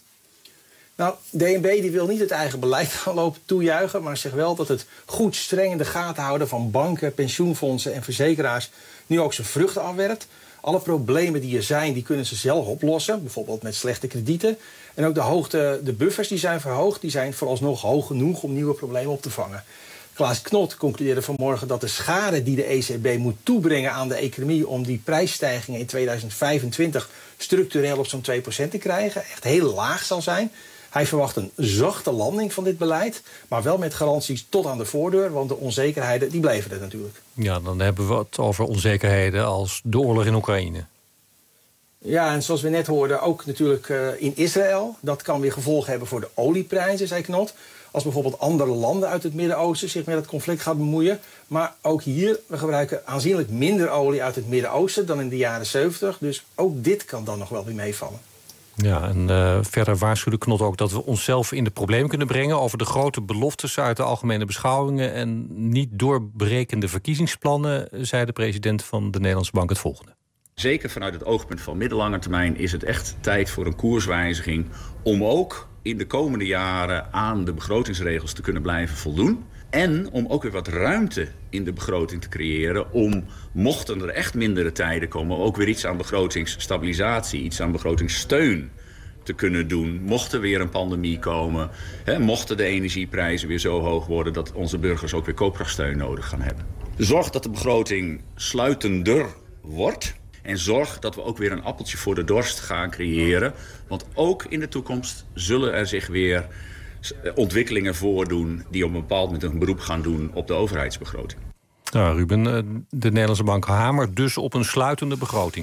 Nou, D N B die wil niet het eigen beleid gaan lopen toejuichen, maar zegt wel dat het goed streng in de gaten houden van banken, pensioenfondsen en verzekeraars nu ook zijn vruchten afwerpt. Alle problemen die er zijn, die kunnen ze zelf oplossen. Bijvoorbeeld met slechte kredieten. En ook de hoogte, de buffers die zijn verhoogd, die zijn vooralsnog hoog genoeg om nieuwe problemen op te vangen. Klaas Knot concludeerde vanmorgen dat de schade die de E C B moet toebrengen aan de economie om die prijsstijgingen in tweeduizend vijfentwintig structureel op zo'n twee procent te krijgen, echt heel laag zal zijn. Hij verwacht een zachte landing van dit beleid, maar wel met garanties tot aan de voordeur, want de onzekerheden die bleven er natuurlijk. Ja, dan hebben we het over onzekerheden als de oorlog in Oekraïne. Ja, en zoals we net hoorden, ook natuurlijk uh, in Israël. Dat kan weer gevolgen hebben voor de olieprijzen, zei Knot. Als bijvoorbeeld andere landen uit het Midden-Oosten zich met het conflict gaan bemoeien. Maar ook hier, we gebruiken aanzienlijk minder olie uit het Midden-Oosten dan in de jaren zeventig. Dus ook dit kan dan nog wel weer meevallen. Ja, en uh, verder waarschuwde Knot ook dat we onszelf in de problemen kunnen brengen over de grote beloftes uit de algemene beschouwingen en niet doorberekende verkiezingsplannen, zei de president van de Nederlandse Bank het volgende. Zeker vanuit het oogpunt van middellange termijn is het echt tijd voor een koerswijziging om ook in de komende jaren aan de begrotingsregels te kunnen blijven voldoen. En om ook weer wat ruimte in de begroting te creëren om, mochten er echt mindere tijden komen, ook weer iets aan begrotingsstabilisatie, iets aan begrotingssteun te kunnen doen. Mocht er weer een pandemie komen, hè, mochten de energieprijzen weer zo hoog worden dat onze burgers ook weer koopkrachtsteun nodig gaan hebben. Zorg dat de begroting sluitender wordt. En zorg dat we ook weer een appeltje voor de dorst gaan creëren. Want ook in de toekomst zullen er zich weer ontwikkelingen voordoen die op een bepaald moment een beroep gaan doen op de overheidsbegroting. Nou, Ruben, de Nederlandse Bank hamert dus op een sluitende begroting.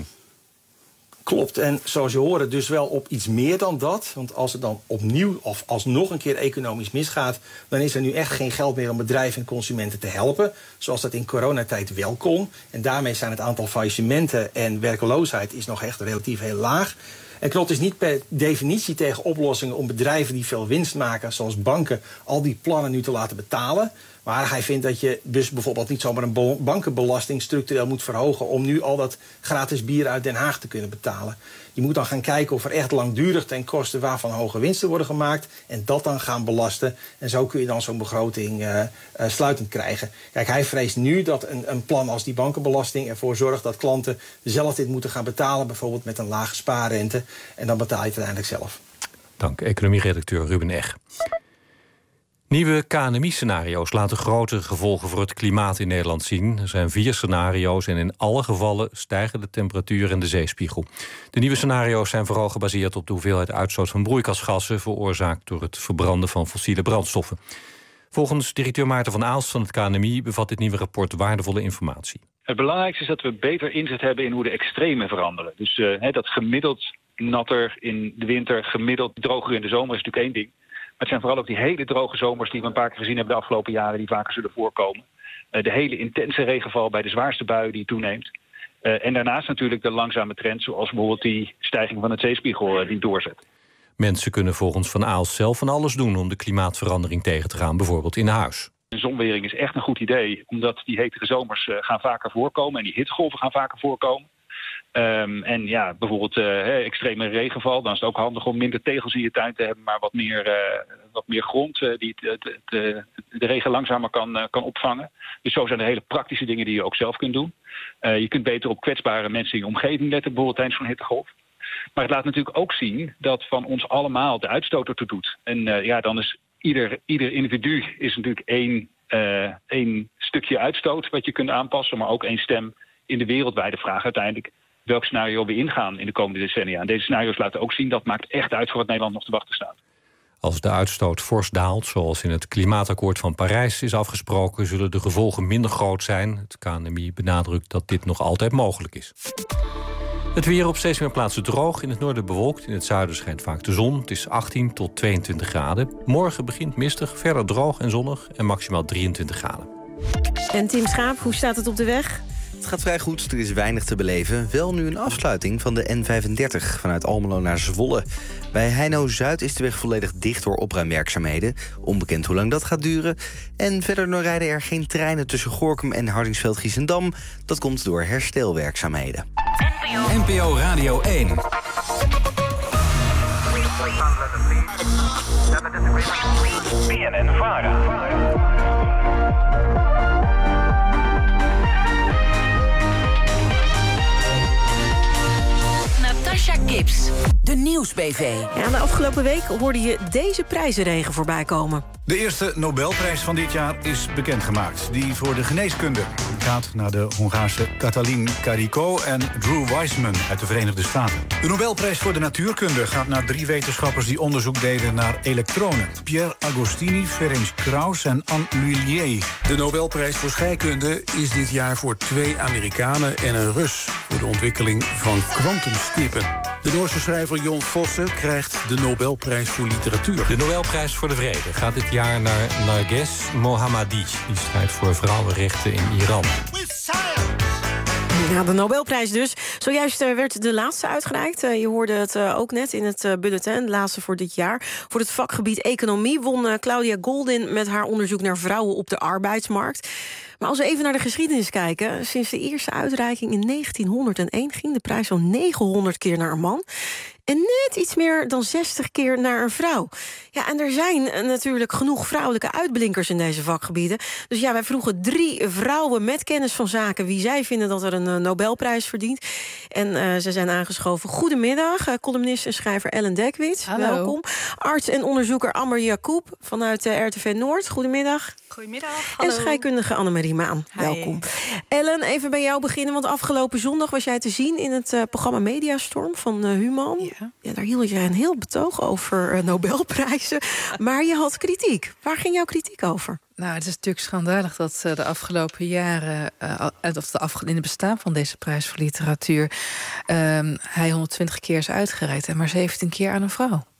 Klopt, en zoals je hoort dus wel op iets meer dan dat. Want als het dan opnieuw of alsnog een keer economisch misgaat, dan is er nu echt geen geld meer om bedrijven en consumenten te helpen. Zoals dat in coronatijd wel kon. En daarmee zijn het aantal faillissementen en werkloosheid is nog echt relatief heel laag. En Knot is niet per definitie tegen oplossingen om bedrijven die veel winst maken, zoals banken, al die plannen nu te laten betalen. Maar hij vindt dat je dus bijvoorbeeld niet zomaar een bankenbelasting structureel moet verhogen om nu al dat gratis bier uit Den Haag te kunnen betalen. Je moet dan gaan kijken of er echt langdurig ten koste waarvan hoge winsten worden gemaakt en dat dan gaan belasten. En zo kun je dan zo'n begroting uh, uh, sluitend krijgen. Kijk, hij vreest nu dat een, een plan als die bankenbelasting ervoor zorgt dat klanten zelf dit moeten gaan betalen, bijvoorbeeld met een lage spaarrente. En dan betaal je het uiteindelijk zelf. Dank, economieredacteur Ruben Eg. Nieuwe K N M I-scenario's laten grote gevolgen voor het klimaat in Nederland zien. Er zijn vier scenario's en in alle gevallen stijgen de temperatuur en de zeespiegel. De nieuwe scenario's zijn vooral gebaseerd op de hoeveelheid uitstoot van broeikasgassen, veroorzaakt door het verbranden van fossiele brandstoffen. Volgens directeur Maarten van Aalst van het K N M I bevat dit nieuwe rapport waardevolle informatie. Het belangrijkste is dat we beter inzet hebben in hoe de extremen veranderen. Dus uh, he, dat gemiddeld natter in de winter, gemiddeld droger in de zomer is natuurlijk één ding. Maar het zijn vooral ook die hele droge zomers die we een paar keer gezien hebben de afgelopen jaren, die vaker zullen voorkomen. Uh, de hele intense regenval bij de zwaarste buien die toeneemt. Uh, en daarnaast natuurlijk de langzame trend, zoals bijvoorbeeld die stijging van het zeespiegel uh, die doorzet. Mensen kunnen volgens Van Aalst zelf van alles doen om de klimaatverandering tegen te gaan, bijvoorbeeld in huis. Een zonwering is echt een goed idee, omdat die hetere zomers uh, gaan vaker voorkomen en die hittegolven gaan vaker voorkomen. Um, en ja, bijvoorbeeld uh, extreme regenval. Dan is het ook handig om minder tegels in je tuin te hebben, maar wat meer, uh, wat meer grond uh, die het, het, het, de regen langzamer kan, uh, kan opvangen. Dus zo zijn er hele praktische dingen die je ook zelf kunt doen. Uh, je kunt beter op kwetsbare mensen in je omgeving letten, bijvoorbeeld tijdens zo'n hittegolf. Maar het laat natuurlijk ook zien dat van ons allemaal de uitstoot ertoe doet. En uh, ja, dan is ieder, ieder individu is natuurlijk één, uh, één stukje uitstoot wat je kunt aanpassen, maar ook één stem in de wereldwijde vraag uiteindelijk welk scenario we ingaan in de komende decennia. En deze scenario's laten ook zien dat maakt echt uit voor wat Nederland nog te wachten staat. Als de uitstoot fors daalt, zoals in het klimaatakkoord van Parijs is afgesproken, zullen de gevolgen minder groot zijn. Het K N M I benadrukt dat dit nog altijd mogelijk is. Het weer op steeds meer plaatsen droog. In het noorden bewolkt, in het zuiden schijnt vaak de zon. Het is achttien tot tweeëntwintig graden. Morgen begint mistig, verder droog en zonnig en maximaal drieëntwintig graden. En Tim Schaap, hoe staat het op de weg? Het gaat vrij goed, er is weinig te beleven. Wel nu een afsluiting van de N vijfendertig vanuit Almelo naar Zwolle. Bij Heino-Zuid is de weg volledig dicht door opruimwerkzaamheden. Onbekend hoe lang dat gaat duren. En verder nog rijden er geen treinen tussen Gorinchem en Hardingsveld-Giessendam. Dat komt door herstelwerkzaamheden. N P O Radio één. B N N-Vara. Natasha Gibbs, de Nieuwsbv. Ja, de afgelopen week hoorde je deze prijzenregen voorbij komen. De eerste Nobelprijs van dit jaar is bekendgemaakt. Die voor de geneeskunde gaat naar de Hongaarse Katalin Karikó en Drew Weissman uit de Verenigde Staten. De Nobelprijs voor de natuurkunde gaat naar drie wetenschappers die onderzoek deden naar elektronen. Pierre Agostini, Ferenc Krauss en Anne Lhuillier. De Nobelprijs voor scheikunde is dit jaar voor twee Amerikanen en een Rus voor de ontwikkeling van kwantumstippen. De Noorse schrijver Jon Fosse krijgt de Nobelprijs voor literatuur. De Nobelprijs voor de Vrede gaat dit jaar naar Narges Mohammadi. Die strijdt voor vrouwenrechten in Iran. Ja, de Nobelprijs dus. Zojuist uh, werd de laatste uitgereikt. Uh, je hoorde het uh, ook net in het uh, bulletin, de laatste voor dit jaar. Voor het vakgebied economie won uh, Claudia Goldin met haar onderzoek naar vrouwen op de arbeidsmarkt. Maar als we even naar de geschiedenis kijken, sinds de eerste uitreiking in negentienhonderdéén ging de prijs zo'n negenhonderd keer naar een man. En net iets meer dan zestig keer naar een vrouw. Ja, en er zijn natuurlijk genoeg vrouwelijke uitblinkers in deze vakgebieden. Dus ja, wij vroegen drie vrouwen met kennis van zaken wie zij vinden dat er een uh, Nobelprijs verdient. En uh, ze zijn aangeschoven. Goedemiddag, uh, columnist en schrijver Ellen Dekwits. Hallo. Welkom. Arts en onderzoeker Amber Jacob vanuit uh, R T V Noord. Goedemiddag. Goedemiddag. Hallo. En scheikundige Annemarie Maan. Hi. Welkom. Ellen, even bij jou beginnen, want afgelopen zondag was jij te zien in het uh, programma Mediastorm van uh, Human. Ja. Ja, daar hield je een heel betoog over uh, Nobelprijzen. Maar je had kritiek. Waar ging jouw kritiek over? Nou, het is natuurlijk schandalig dat uh, de afgelopen jaren, uh, of de afge- in het bestaan van deze prijs voor literatuur, uh, hij honderdtwintig keer is uitgereikt en maar zeventien keer aan een vrouw.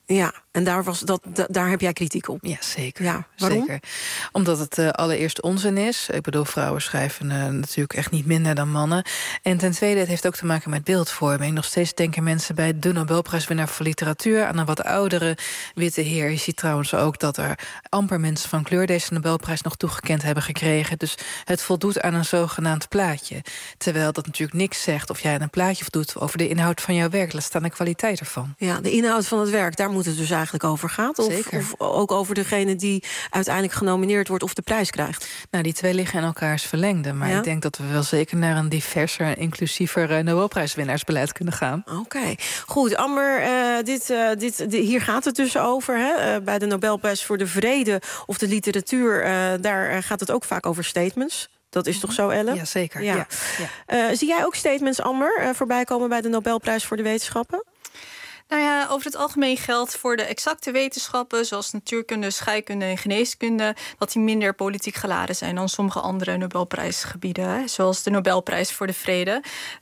Ja, en daar, was dat, da, daar heb jij kritiek op? Ja, zeker. Ja, waarom? Zeker. Omdat het uh, allereerst onzin is. Ik bedoel, vrouwen schrijven uh, natuurlijk echt niet minder dan mannen. En ten tweede, het heeft ook te maken met beeldvorming. Nog steeds denken mensen bij de Nobelprijswinnaar voor literatuur aan een wat oudere witte heer. Je ziet trouwens ook dat er amper mensen van kleur deze Nobelprijs nog toegekend hebben gekregen. Dus het voldoet aan een zogenaamd plaatje. Terwijl dat natuurlijk niks zegt of jij aan een plaatje voldoet over de inhoud van jouw werk. Laat staan de kwaliteit ervan. Ja, de inhoud van het werk, daar moet het dus eigenlijk over gaat. Of, Zeker. Of ook over degene die uiteindelijk genomineerd wordt of de prijs krijgt. Nou, die twee liggen in elkaars verlengde. Maar Ja? ik denk dat we wel zeker naar een diverser en inclusiever uh, Nobelprijswinnaarsbeleid kunnen gaan. Oké, okay. Goed. Amber, uh, dit, uh, dit, dit, hier gaat het dus over. Hè? Uh, bij de Nobelprijs voor de Vrede of de literatuur, uh, daar uh, gaat het ook vaak over statements. Dat is toch zo, Ellen? Ja, zeker. Ja. Ja. Ja. Uh, zie jij ook statements, Amber, uh, voorbij komen bij de Nobelprijs voor de wetenschappen? Nou ja, over het algemeen geldt voor de exacte wetenschappen, zoals natuurkunde, scheikunde en geneeskunde, dat die minder politiek geladen zijn dan sommige andere Nobelprijsgebieden, hè, zoals de Nobelprijs voor de Vrede.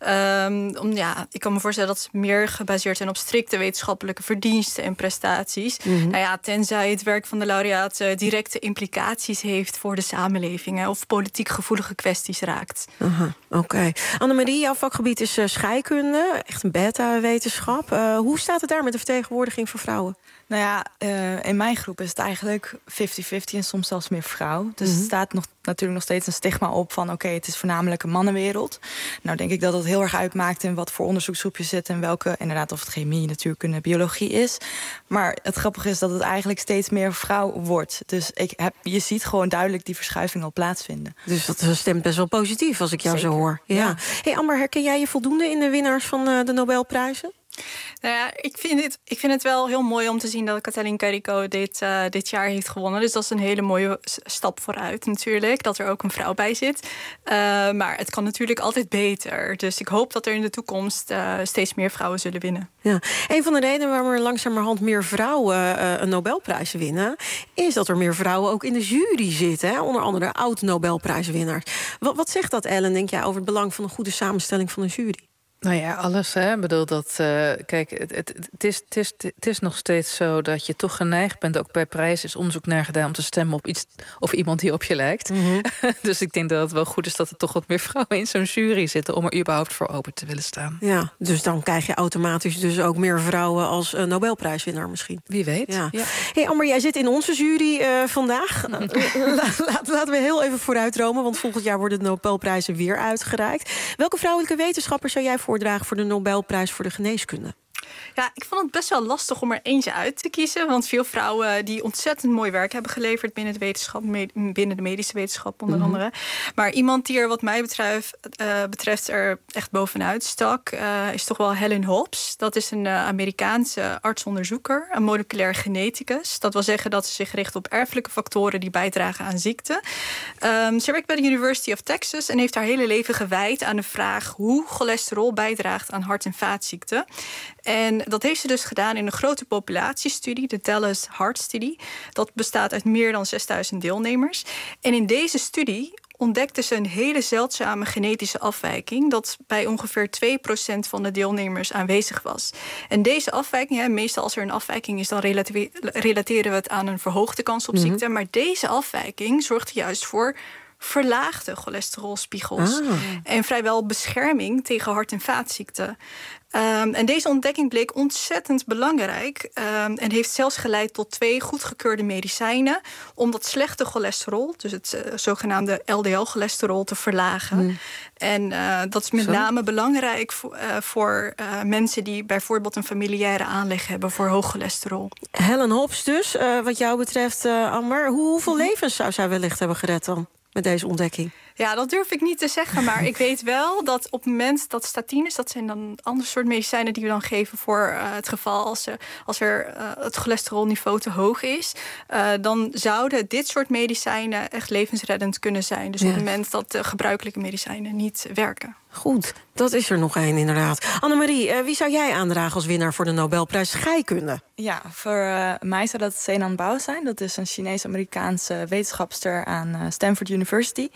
Um, om, ja, ik kan me voorstellen dat ze meer gebaseerd zijn op strikte wetenschappelijke verdiensten en prestaties. Mm-hmm. Nou ja, tenzij het werk van de laureaat uh, directe implicaties heeft voor de samenleving, hè, of politiek gevoelige kwesties raakt. Oké. Okay. Annemarie, jouw vakgebied is uh, scheikunde, echt een beta-wetenschap. Uh, hoe staat het daar met de vertegenwoordiging voor vrouwen? Nou ja, uh, in mijn groep is het eigenlijk vijftig vijftig en soms zelfs meer vrouw. Dus mm-hmm. er staat nog, natuurlijk nog steeds een stigma op van oké, okay, het is voornamelijk een mannenwereld. Nou denk ik dat het heel erg uitmaakt in wat voor onderzoeksgroep je zit en welke, inderdaad of het chemie, natuurkunde, biologie is. Maar het grappige is dat het eigenlijk steeds meer vrouw wordt. Dus ik heb, je ziet gewoon duidelijk die verschuiving al plaatsvinden. Dus dat stemt best wel positief als ik jou Zeker. zo hoor. Ja. Ja. Hey Amber, herken jij je voldoende in de winnaars van uh, de Nobelprijzen? Nou ja, ik vind, het, ik vind het wel heel mooi om te zien dat Katalin Karikó dit, uh, dit jaar heeft gewonnen. Dus dat is een hele mooie stap vooruit natuurlijk, dat er ook een vrouw bij zit. Uh, maar het kan natuurlijk altijd beter. Dus ik hoop dat er in de toekomst uh, steeds meer vrouwen zullen winnen. Ja. Een van de redenen waarom er langzamerhand meer vrouwen uh, een Nobelprijs winnen, is dat er meer vrouwen ook in de jury zitten. Hè? Onder andere oud-Nobelprijswinnaars. Wat, wat zegt dat, Ellen, denk jij, over het belang van een goede samenstelling van een jury? Nou ja, alles. Hè. Ik bedoel dat. Uh, kijk, het, het, het, is, het, is, het is nog steeds zo dat je toch geneigd bent. Ook bij prijs is onderzoek naar gedaan om te stemmen op iets of iemand die op je lijkt. Mm-hmm. Dus ik denk dat het wel goed is dat er toch wat meer vrouwen in zo'n jury zitten om er überhaupt voor open te willen staan. Ja, dus dan krijg je automatisch dus ook meer vrouwen als uh, Nobelprijswinnaar misschien. Wie weet. Ja. Ja. Hey Amber, jij zit in onze jury uh, vandaag. La, la, laten we heel even vooruitromen, want volgend jaar worden de Nobelprijzen weer uitgereikt. Welke vrouwelijke wetenschapper zou jij voordragen voor de Nobelprijs voor de geneeskunde? Ja, ik vond het best wel lastig om er eentje uit te kiezen. Want veel vrouwen die ontzettend mooi werk hebben geleverd binnen de wetenschap, binnen de medische wetenschap onder mm-hmm. andere. Maar iemand die er wat mij betreft, uh, betreft er echt bovenuit stak, uh, is toch wel Helen Hobbs. Dat is een uh, Amerikaanse artsonderzoeker, een moleculair geneticus. Dat wil zeggen dat ze zich richt op erfelijke factoren die bijdragen aan ziekte. Um, ze werkt bij de University of Texas en heeft haar hele leven gewijd aan de vraag hoe cholesterol bijdraagt aan hart- en vaatziekten. En dat heeft ze dus gedaan in een grote populatiestudie, de Dallas Heart Study. Dat bestaat uit meer dan zesduizend deelnemers. En in deze studie ontdekte ze een hele zeldzame genetische afwijking dat bij ongeveer twee procent van de deelnemers aanwezig was. En deze afwijking, hè, meestal als er een afwijking is, dan relateren we het aan een verhoogde kans op mm-hmm. ziekte. Maar deze afwijking zorgde juist voor verlaagde cholesterolspiegels ah. en vrijwel bescherming tegen hart- en vaatziekten. Um, en deze ontdekking bleek ontzettend belangrijk um, en heeft zelfs geleid tot twee goedgekeurde medicijnen om dat slechte cholesterol, dus het uh, zogenaamde L D L-cholesterol, te verlagen. Mm. En uh, dat is met Zo? name belangrijk voor, uh, voor uh, mensen die bijvoorbeeld een familiaire aanleg hebben voor hoog cholesterol. Helen Hobbs dus, uh, wat jou betreft, uh, Amber. Hoe, hoeveel levens zou zij wellicht hebben gered dan met deze ontdekking? Ja, dat durf ik niet te zeggen, maar ik weet wel dat op het moment dat statines, dat zijn dan een ander soort medicijnen die we dan geven voor uh, het geval als, er, als er uh, het cholesterolniveau te hoog is, uh, dan zouden dit soort medicijnen echt levensreddend kunnen zijn. Dus ja. op het moment dat de gebruikelijke medicijnen niet werken. Goed, dat is er nog één inderdaad. Annemarie, uh, wie zou jij aandragen als winnaar voor de Nobelprijs scheikunde? Ja, voor uh, mij zou dat Zenan Bao zijn. Dat is een Chinees-Amerikaanse wetenschapster aan uh, Stanford University. Mm-hmm.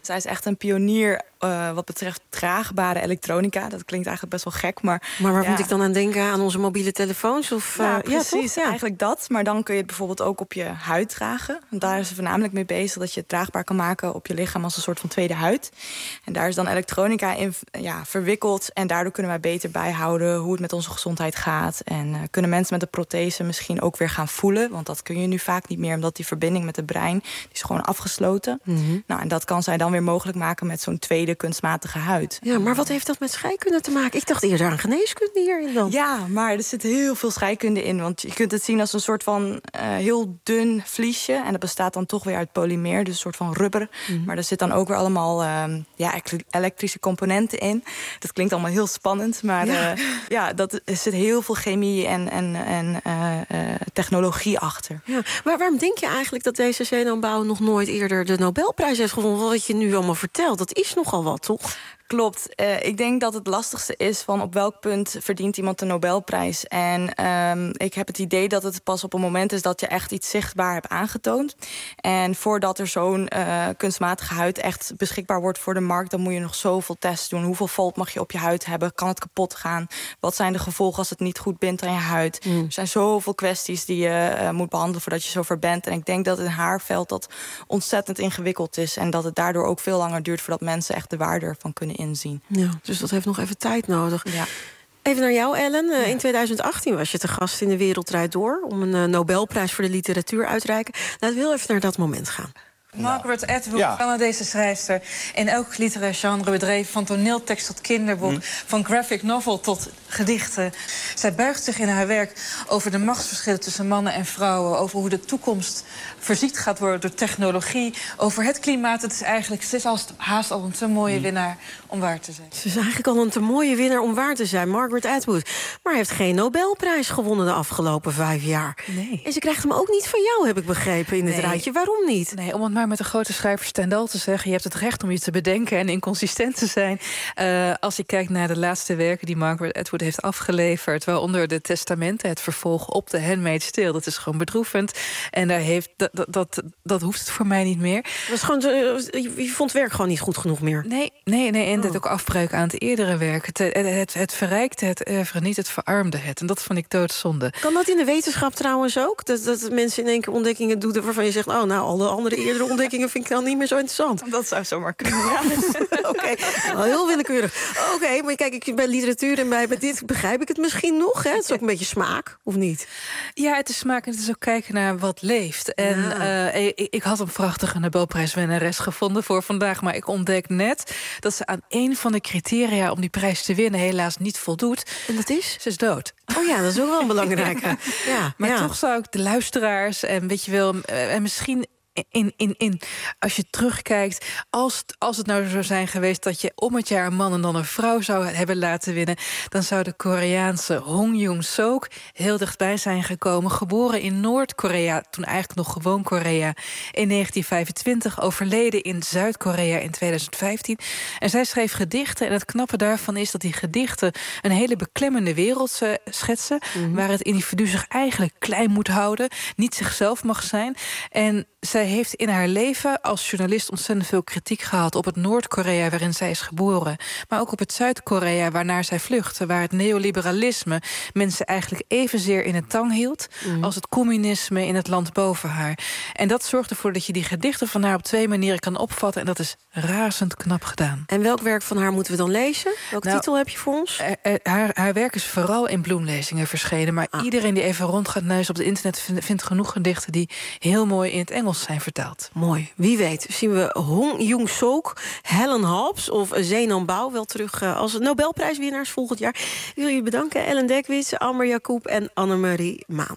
Zij is echt een pionier uh, wat betreft draagbare elektronica. Dat klinkt eigenlijk best wel gek, maar... Maar waar ja. moet ik dan aan denken? Aan onze mobiele telefoons? Of, Ja, uh, precies. Ja, ja. Eigenlijk dat. Maar dan kun je het bijvoorbeeld ook op je huid dragen. Want daar is ze voornamelijk mee bezig... dat je het draagbaar kan maken op je lichaam als een soort van tweede huid. En daar is dan elektronica in ja, verwikkeld. En daardoor kunnen wij beter bijhouden hoe het met onze gezondheid gaat. En uh, kunnen mensen met een prothese misschien ook weer gaan voelen. Want dat kun je nu vaak niet meer, omdat die verbinding met het brein... die is gewoon afgesloten. Mm-hmm. Nou, en dat kan zij dan weer mogelijk maken met zo'n tweede kunstmatige huid. Ja, maar wat heeft dat met scheikunde te maken? Ik dacht eerder aan geneeskunde hierin dan. Ja, maar er zit heel veel scheikunde in. Want je kunt het zien als een soort van uh, heel dun vliesje. En dat bestaat dan toch weer uit polymeer, dus een soort van rubber. Mm-hmm. Maar er zit dan ook weer allemaal uh, ja, elektrische componenten in. Dat klinkt allemaal heel spannend. Maar ja, uh, ja dat, er zit heel veel chemie en, en, en uh, uh, technologie achter. Ja, maar waarom denk je eigenlijk dat deze zenuwbouw nog nooit eerder de Nobelprijs heeft gewonnen? Wat je nu allemaal vertelt, dat is nogal wat, toch? Klopt. Uh, ik denk dat het lastigste is van op welk punt verdient iemand de Nobelprijs. En um, ik heb het idee dat het pas op een moment is dat je echt iets zichtbaar hebt aangetoond. En voordat er zo'n uh, kunstmatige huid echt beschikbaar wordt voor de markt, dan moet je nog zoveel tests doen. Hoeveel volt mag je op je huid hebben? Kan het kapot gaan? Wat zijn de gevolgen als het niet goed bindt aan je huid? Mm. Er zijn zoveel kwesties die je uh, moet behandelen voordat je zover bent. En ik denk dat in haar veld dat ontzettend ingewikkeld is. En dat het daardoor ook veel langer duurt voordat mensen echt de waarde ervan kunnen inzien. Ja, dus dat heeft nog even tijd nodig. Ja. Even naar jou, Ellen. Ja. In twintig achttien was je te gast in De Wereld Draait Door om een uh, Nobelprijs voor de literatuur uit te reiken. Laten we heel even naar dat moment gaan. Margaret Atwood, Ja. Canadese schrijfster. In elk literair genre bedreven, van toneeltekst tot kinderboek... Mm. van graphic novel tot gedichten. Zij buigt zich in haar werk over de machtsverschillen tussen mannen en vrouwen... over hoe de toekomst verziekt gaat worden door technologie... over het klimaat. Het is eigenlijk het is als, haast al een te mooie mm. winnaar om waar te zijn. Ze is eigenlijk al een te mooie winnaar om waar te zijn, Margaret Atwood. Maar heeft geen Nobelprijs gewonnen de afgelopen vijf jaar. Nee. En ze krijgt hem ook niet van jou, heb ik begrepen, in het Nee. rijtje. Waarom niet? Nee, om het maar met de grote schrijver Stendhal te zeggen... je hebt het recht om je te bedenken en inconsistent te zijn. Uh, als je kijkt naar de laatste werken die Margaret Atwood heeft afgeleverd... waaronder de testamenten, het vervolg op The Handmaid's Tale... dat is gewoon bedroevend. En daar heeft, dat, dat, dat, dat hoeft het voor mij niet meer. Het was gewoon, je, je vond het werk gewoon niet goed genoeg meer? Nee, nee, nee en oh. dat ook afbreuk aan het eerdere werk. Het, het, het, het verrijkte het oeuvre niet, het verarmde het. En dat vond ik doodzonde. Kan dat in de wetenschap trouwens ook? Dat, dat mensen in één keer ontdekkingen doen waarvan je zegt... oh, nou, alle andere eerdere ontdekkingen vind ik dan niet meer zo interessant. Dat zou zomaar kunnen, ja. Oké, okay. Heel willekeurig. Oké, okay, maar kijk, ik, bij literatuur en bij, bij dit begrijp ik het misschien nog. Hè? Het is ook een beetje smaak, of niet? Ja, het is smaak en het is ook kijken naar wat leeft. En ja. uh, ik, ik had een prachtige Nobelprijswinnares gevonden voor vandaag... maar ik ontdek net dat ze aan één van de criteria om die prijs te winnen... helaas niet voldoet. En dat is? Ze is dood. Oh ja, dat is ook wel een belangrijke. Ja, maar ja. toch zou ik de luisteraars en weet je wel... Uh, en misschien... In, in, in, als je terugkijkt, als, als het nou zo zijn geweest... dat je om het jaar een man en dan een vrouw zou hebben laten winnen... dan zou de Koreaanse Hong Young-sook heel dichtbij zijn gekomen. Geboren in Noord-Korea, toen eigenlijk nog gewoon Korea... in negentien vijfentwintig, overleden in Zuid-Korea in twintig vijftien. En zij schreef gedichten en het knappe daarvan is... dat die gedichten een hele beklemmende wereld schetsen... Mm-hmm. waar het individu zich eigenlijk klein moet houden... niet zichzelf mag zijn. En zij heeft in haar leven als journalist ontzettend veel kritiek gehad... op het Noord-Korea waarin zij is geboren. Maar ook op het Zuid-Korea waarnaar zij vluchtte... waar het neoliberalisme mensen eigenlijk evenzeer in het tang hield... Mm. als het communisme in het land boven haar. En dat zorgt ervoor dat je die gedichten van haar op twee manieren kan opvatten... en dat is razend knap gedaan. En welk werk van haar moeten we dan lezen? Welke nou, titel heb je voor ons? Er, er, haar, haar werk is vooral in bloemlezingen verschenen... maar ah. iedereen die even rond gaat neuzen op het internet... vindt, vindt genoeg gedichten die heel mooi in het Engels zijn vertaald. Mooi. Wie weet zien we Hong Young-sook, Helen Hobbs of Zenan Bouw wel terug uh, als Nobelprijswinnaars volgend jaar. Ik wil je bedanken, Ellen Dekwits, Amber Jacob en Annemarie Maan.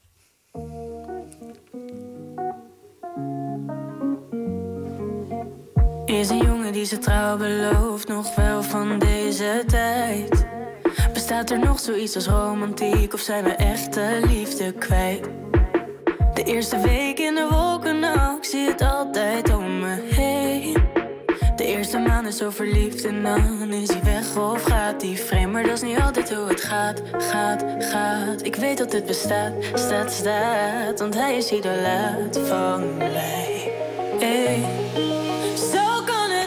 Is een jongen die zijn trouw belooft, nog wel van deze tijd. Bestaat er nog zoiets als romantiek of zijn we echte liefde kwijt? De eerste week in de wolken, nou, ik zie het altijd om me heen. De eerste maand is zo verliefd en dan is hij weg of gaat hij vreemd. Maar dat is niet altijd hoe het gaat, gaat, gaat. Ik weet dat het bestaat, staat, staat. Want hij is idolaat van mij. Hey. Zo kan het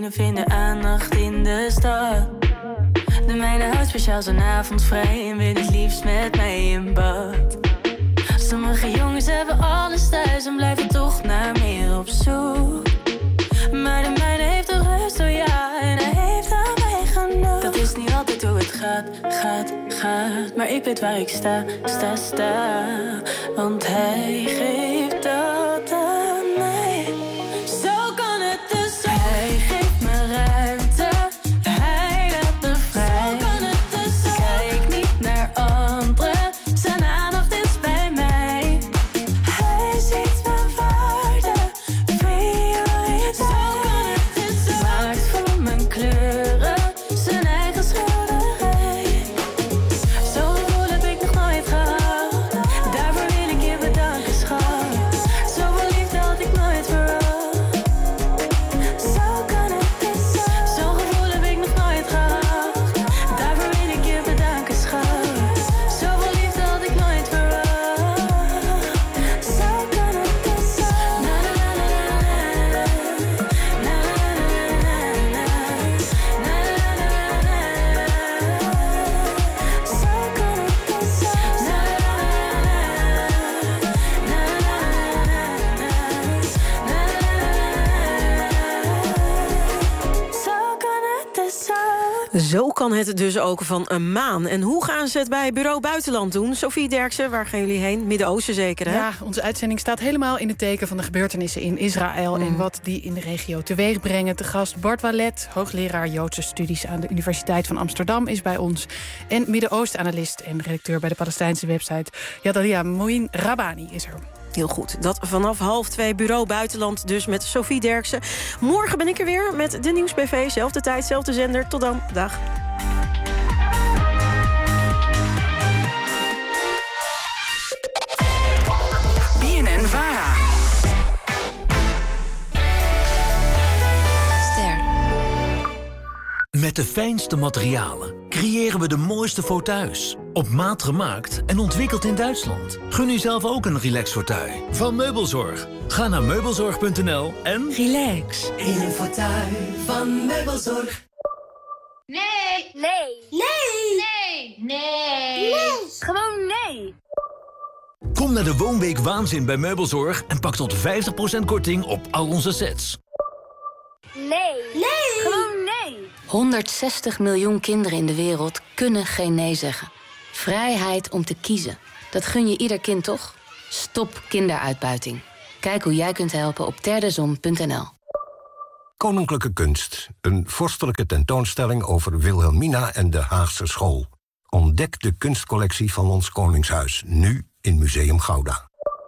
vrienden vinden aandacht in de stad. De mijne houdt speciaal zijn avond vrij en wil het liefst met mij in bad. Sommige jongens hebben alles thuis en blijven toch naar meer op zoek. Maar de mijne heeft de rust, oh ja, en hij heeft aan mij genoeg. Dat is niet altijd hoe het gaat, gaat, gaat. Maar ik weet waar ik sta, sta, sta. Want hij geeft dat aan mij. Zo kan het dus zijn. Hij geeft me ruimte, hij laat me vrij. Zo kan het dus zijn. Kijk niet naar anderen, zijn aandacht is bij mij. Hij ziet mijn waarde, prioriteit. Zo kan het dus zijn. Maakt van mijn kleuren zijn eigen schilderij. Zo'n gevoel heb ik nog nooit gehad. Daarvoor wil ik je bedanken, schat. Zoveel liefde had ik nooit verwacht. Zo kan het dus zijn. Zo'n gevoel heb ik nog nooit gehad. Daarvoor wil ik je bedanken, schat. Zoveel liefde had ik nooit verwacht. Zo kan het dus zijn. Na na na na na. Na na na na na. Na na na na na. Zo kan het dus zijn. Na na na na na. Na na Zo kan het dus zijn. Zo kan het dus ook van een maan. En hoe gaan ze het bij Bureau Buitenland doen? Sophie Derksen, waar gaan jullie heen? Midden-Oosten zeker, hè? Ja, onze uitzending staat helemaal in het teken van de gebeurtenissen in Israël Mm. en wat die in de regio teweeg brengen. Te gast Bart Wallet, hoogleraar Joodse studies aan de Universiteit van Amsterdam, is bij ons. En Midden-Oosten-analyst en redacteur bij de Palestijnse website Yadalia Moin Rabani is er. Heel goed. Dat vanaf half twee Bureau Buitenland, dus met Sophie Derksen. Morgen ben ik er weer met de Nieuws B V. Zelfde tijd, zelfde zender. Tot dan. Dag. B N N Vara. Met de fijnste materialen creëren we de mooiste fauteuils. Op maat gemaakt en ontwikkeld in Duitsland. Gun u zelf ook een relax fauteuil van Meubelzorg. Ga naar meubelzorg punt n l en Relax in een fauteuil van Meubelzorg. Nee. Nee. Nee. Nee. Nee. Nee. Gewoon nee. Kom naar de Woonweek Waanzin bij Meubelzorg en pak tot vijftig procent korting op al onze sets. Nee. Nee. Gewoon nee. honderdzestig miljoen kinderen in de wereld kunnen geen nee zeggen. Vrijheid om te kiezen. Dat gun je ieder kind toch? Stop kinderuitbuiting. Kijk hoe jij kunt helpen op terdezon punt n l. Koninklijke Kunst. Een vorstelijke tentoonstelling over Wilhelmina en de Haagse school. Ontdek de kunstcollectie van ons Koningshuis. Nu in Museum Gouda.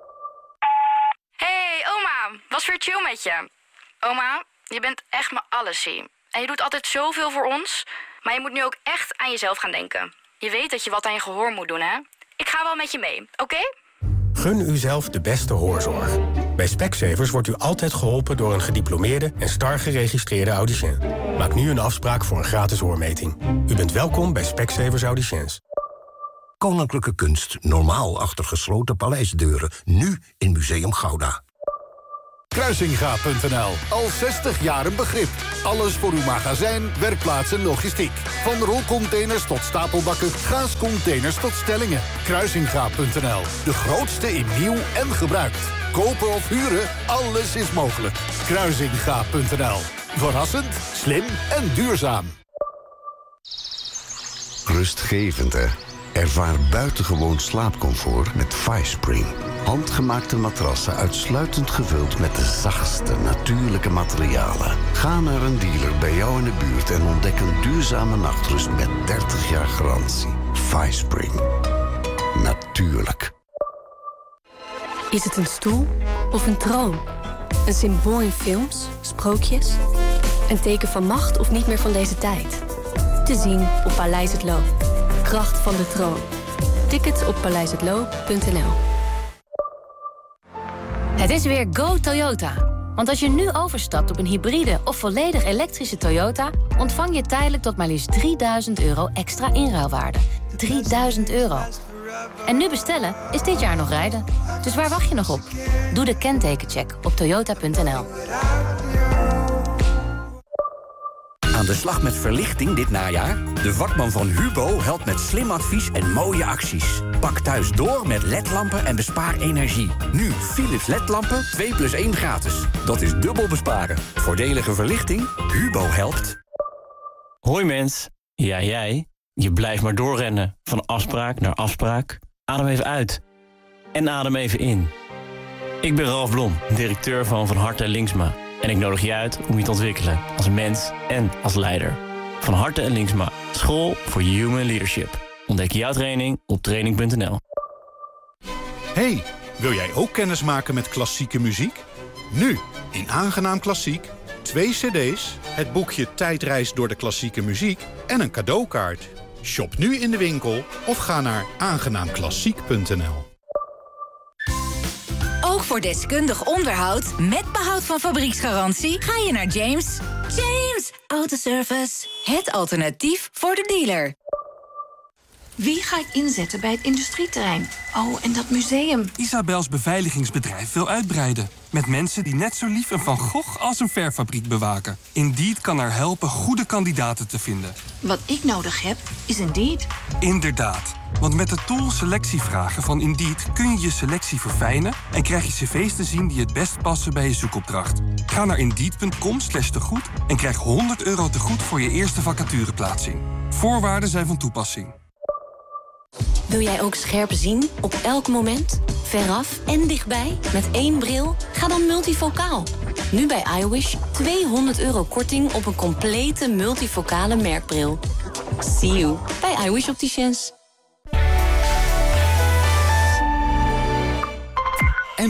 Hey, oma. Was weer chill met je. Oma, je bent echt mijn allesie. En je doet altijd zoveel voor ons. Maar je moet nu ook echt aan jezelf gaan denken. Je weet dat je wat aan je gehoor moet doen, hè? Ik ga wel met je mee, oké? Gun uzelf de beste hoorzorg. Bij Specsavers wordt u altijd geholpen door een gediplomeerde en star geregistreerde audicien. Maak nu een afspraak voor een gratis hoormeting. U bent welkom bij Specsavers Audiciëns. Koninklijke Kunst. Normaal achter gesloten paleisdeuren. Nu in Museum Gouda. Kruisinga punt n l. Al zestig jaar een begrip. Alles voor uw magazijn, werkplaats en logistiek. Van rolcontainers tot stapelbakken, gaascontainers tot stellingen. Kruisinga punt n l. De grootste in nieuw en gebruikt. Kopen of huren, alles is mogelijk. Kruisinga punt n l. Verrassend, slim en duurzaam. Rustgevend, hè? Ervaar buitengewoon slaapcomfort met FiSpring. Handgemaakte matrassen uitsluitend gevuld met de zachtste natuurlijke materialen. Ga naar een dealer bij jou in de buurt en ontdek een duurzame nachtrust met dertig jaar garantie. FiSpring. Natuurlijk. Is het een stoel of een troon? Een symbool in films, sprookjes? Een teken van macht of niet meer van deze tijd? Te zien op Paleis het Loo. Kracht van de troon. Tickets op paleis het loo punt n l. Het is weer Go Toyota. Want als je nu overstapt op een hybride of volledig elektrische Toyota, ontvang je tijdelijk tot maar liefst drieduizend euro extra inruilwaarde. drieduizend euro. En nu bestellen is dit jaar nog rijden. Dus waar wacht je nog op? Doe de kentekencheck op toyota punt n l. Aan de slag met verlichting dit najaar? De vakman van Hubo helpt met slim advies en mooie acties. Pak thuis door met L E D-lampen en bespaar energie. Nu Philips L E D-lampen twee plus één gratis. Dat is dubbel besparen. Voordelige verlichting? Hubo helpt. Hoi mens. Ja, jij. Je blijft maar doorrennen. Van afspraak naar afspraak. Adem even uit. En adem even in. Ik ben Ralf Blom, directeur van Van Harte en Linksma. En ik nodig je uit om je te ontwikkelen als mens en als leider. Van Harte en Linksma. School voor Human Leadership. Ontdek jouw training op training punt n l. Hey, wil jij ook kennis maken met klassieke muziek? Nu, in Aangenaam Klassiek, twee cd's, het boekje Tijdreis door de klassieke muziek en een cadeaukaart. Shop nu in de winkel of ga naar aangenaam klassiek punt n l. Ook voor deskundig onderhoud met behoud van fabrieksgarantie ga je naar James. James Autoservice, het alternatief voor de dealer. Wie ga ik inzetten bij het industrieterrein? Oh, en dat museum. Isabels beveiligingsbedrijf wil uitbreiden. Met mensen die net zo lief een Van Gogh als een verfabriek bewaken. Indeed kan haar helpen goede kandidaten te vinden. Wat ik nodig heb, is Indeed. Inderdaad. Want met de tool selectievragen van Indeed kun je je selectie verfijnen en krijg je cv's te zien die het best passen bij je zoekopdracht. Ga naar indeed punt com slash tegoed en krijg honderd euro tegoed voor je eerste vacatureplaatsing. Voorwaarden zijn van toepassing. Wil jij ook scherp zien op elk moment? Veraf en dichtbij? Met één bril? Ga dan multifocaal. Nu bij iWish tweehonderd euro korting op een complete multifocale merkbril. See you bij iWish Opticians.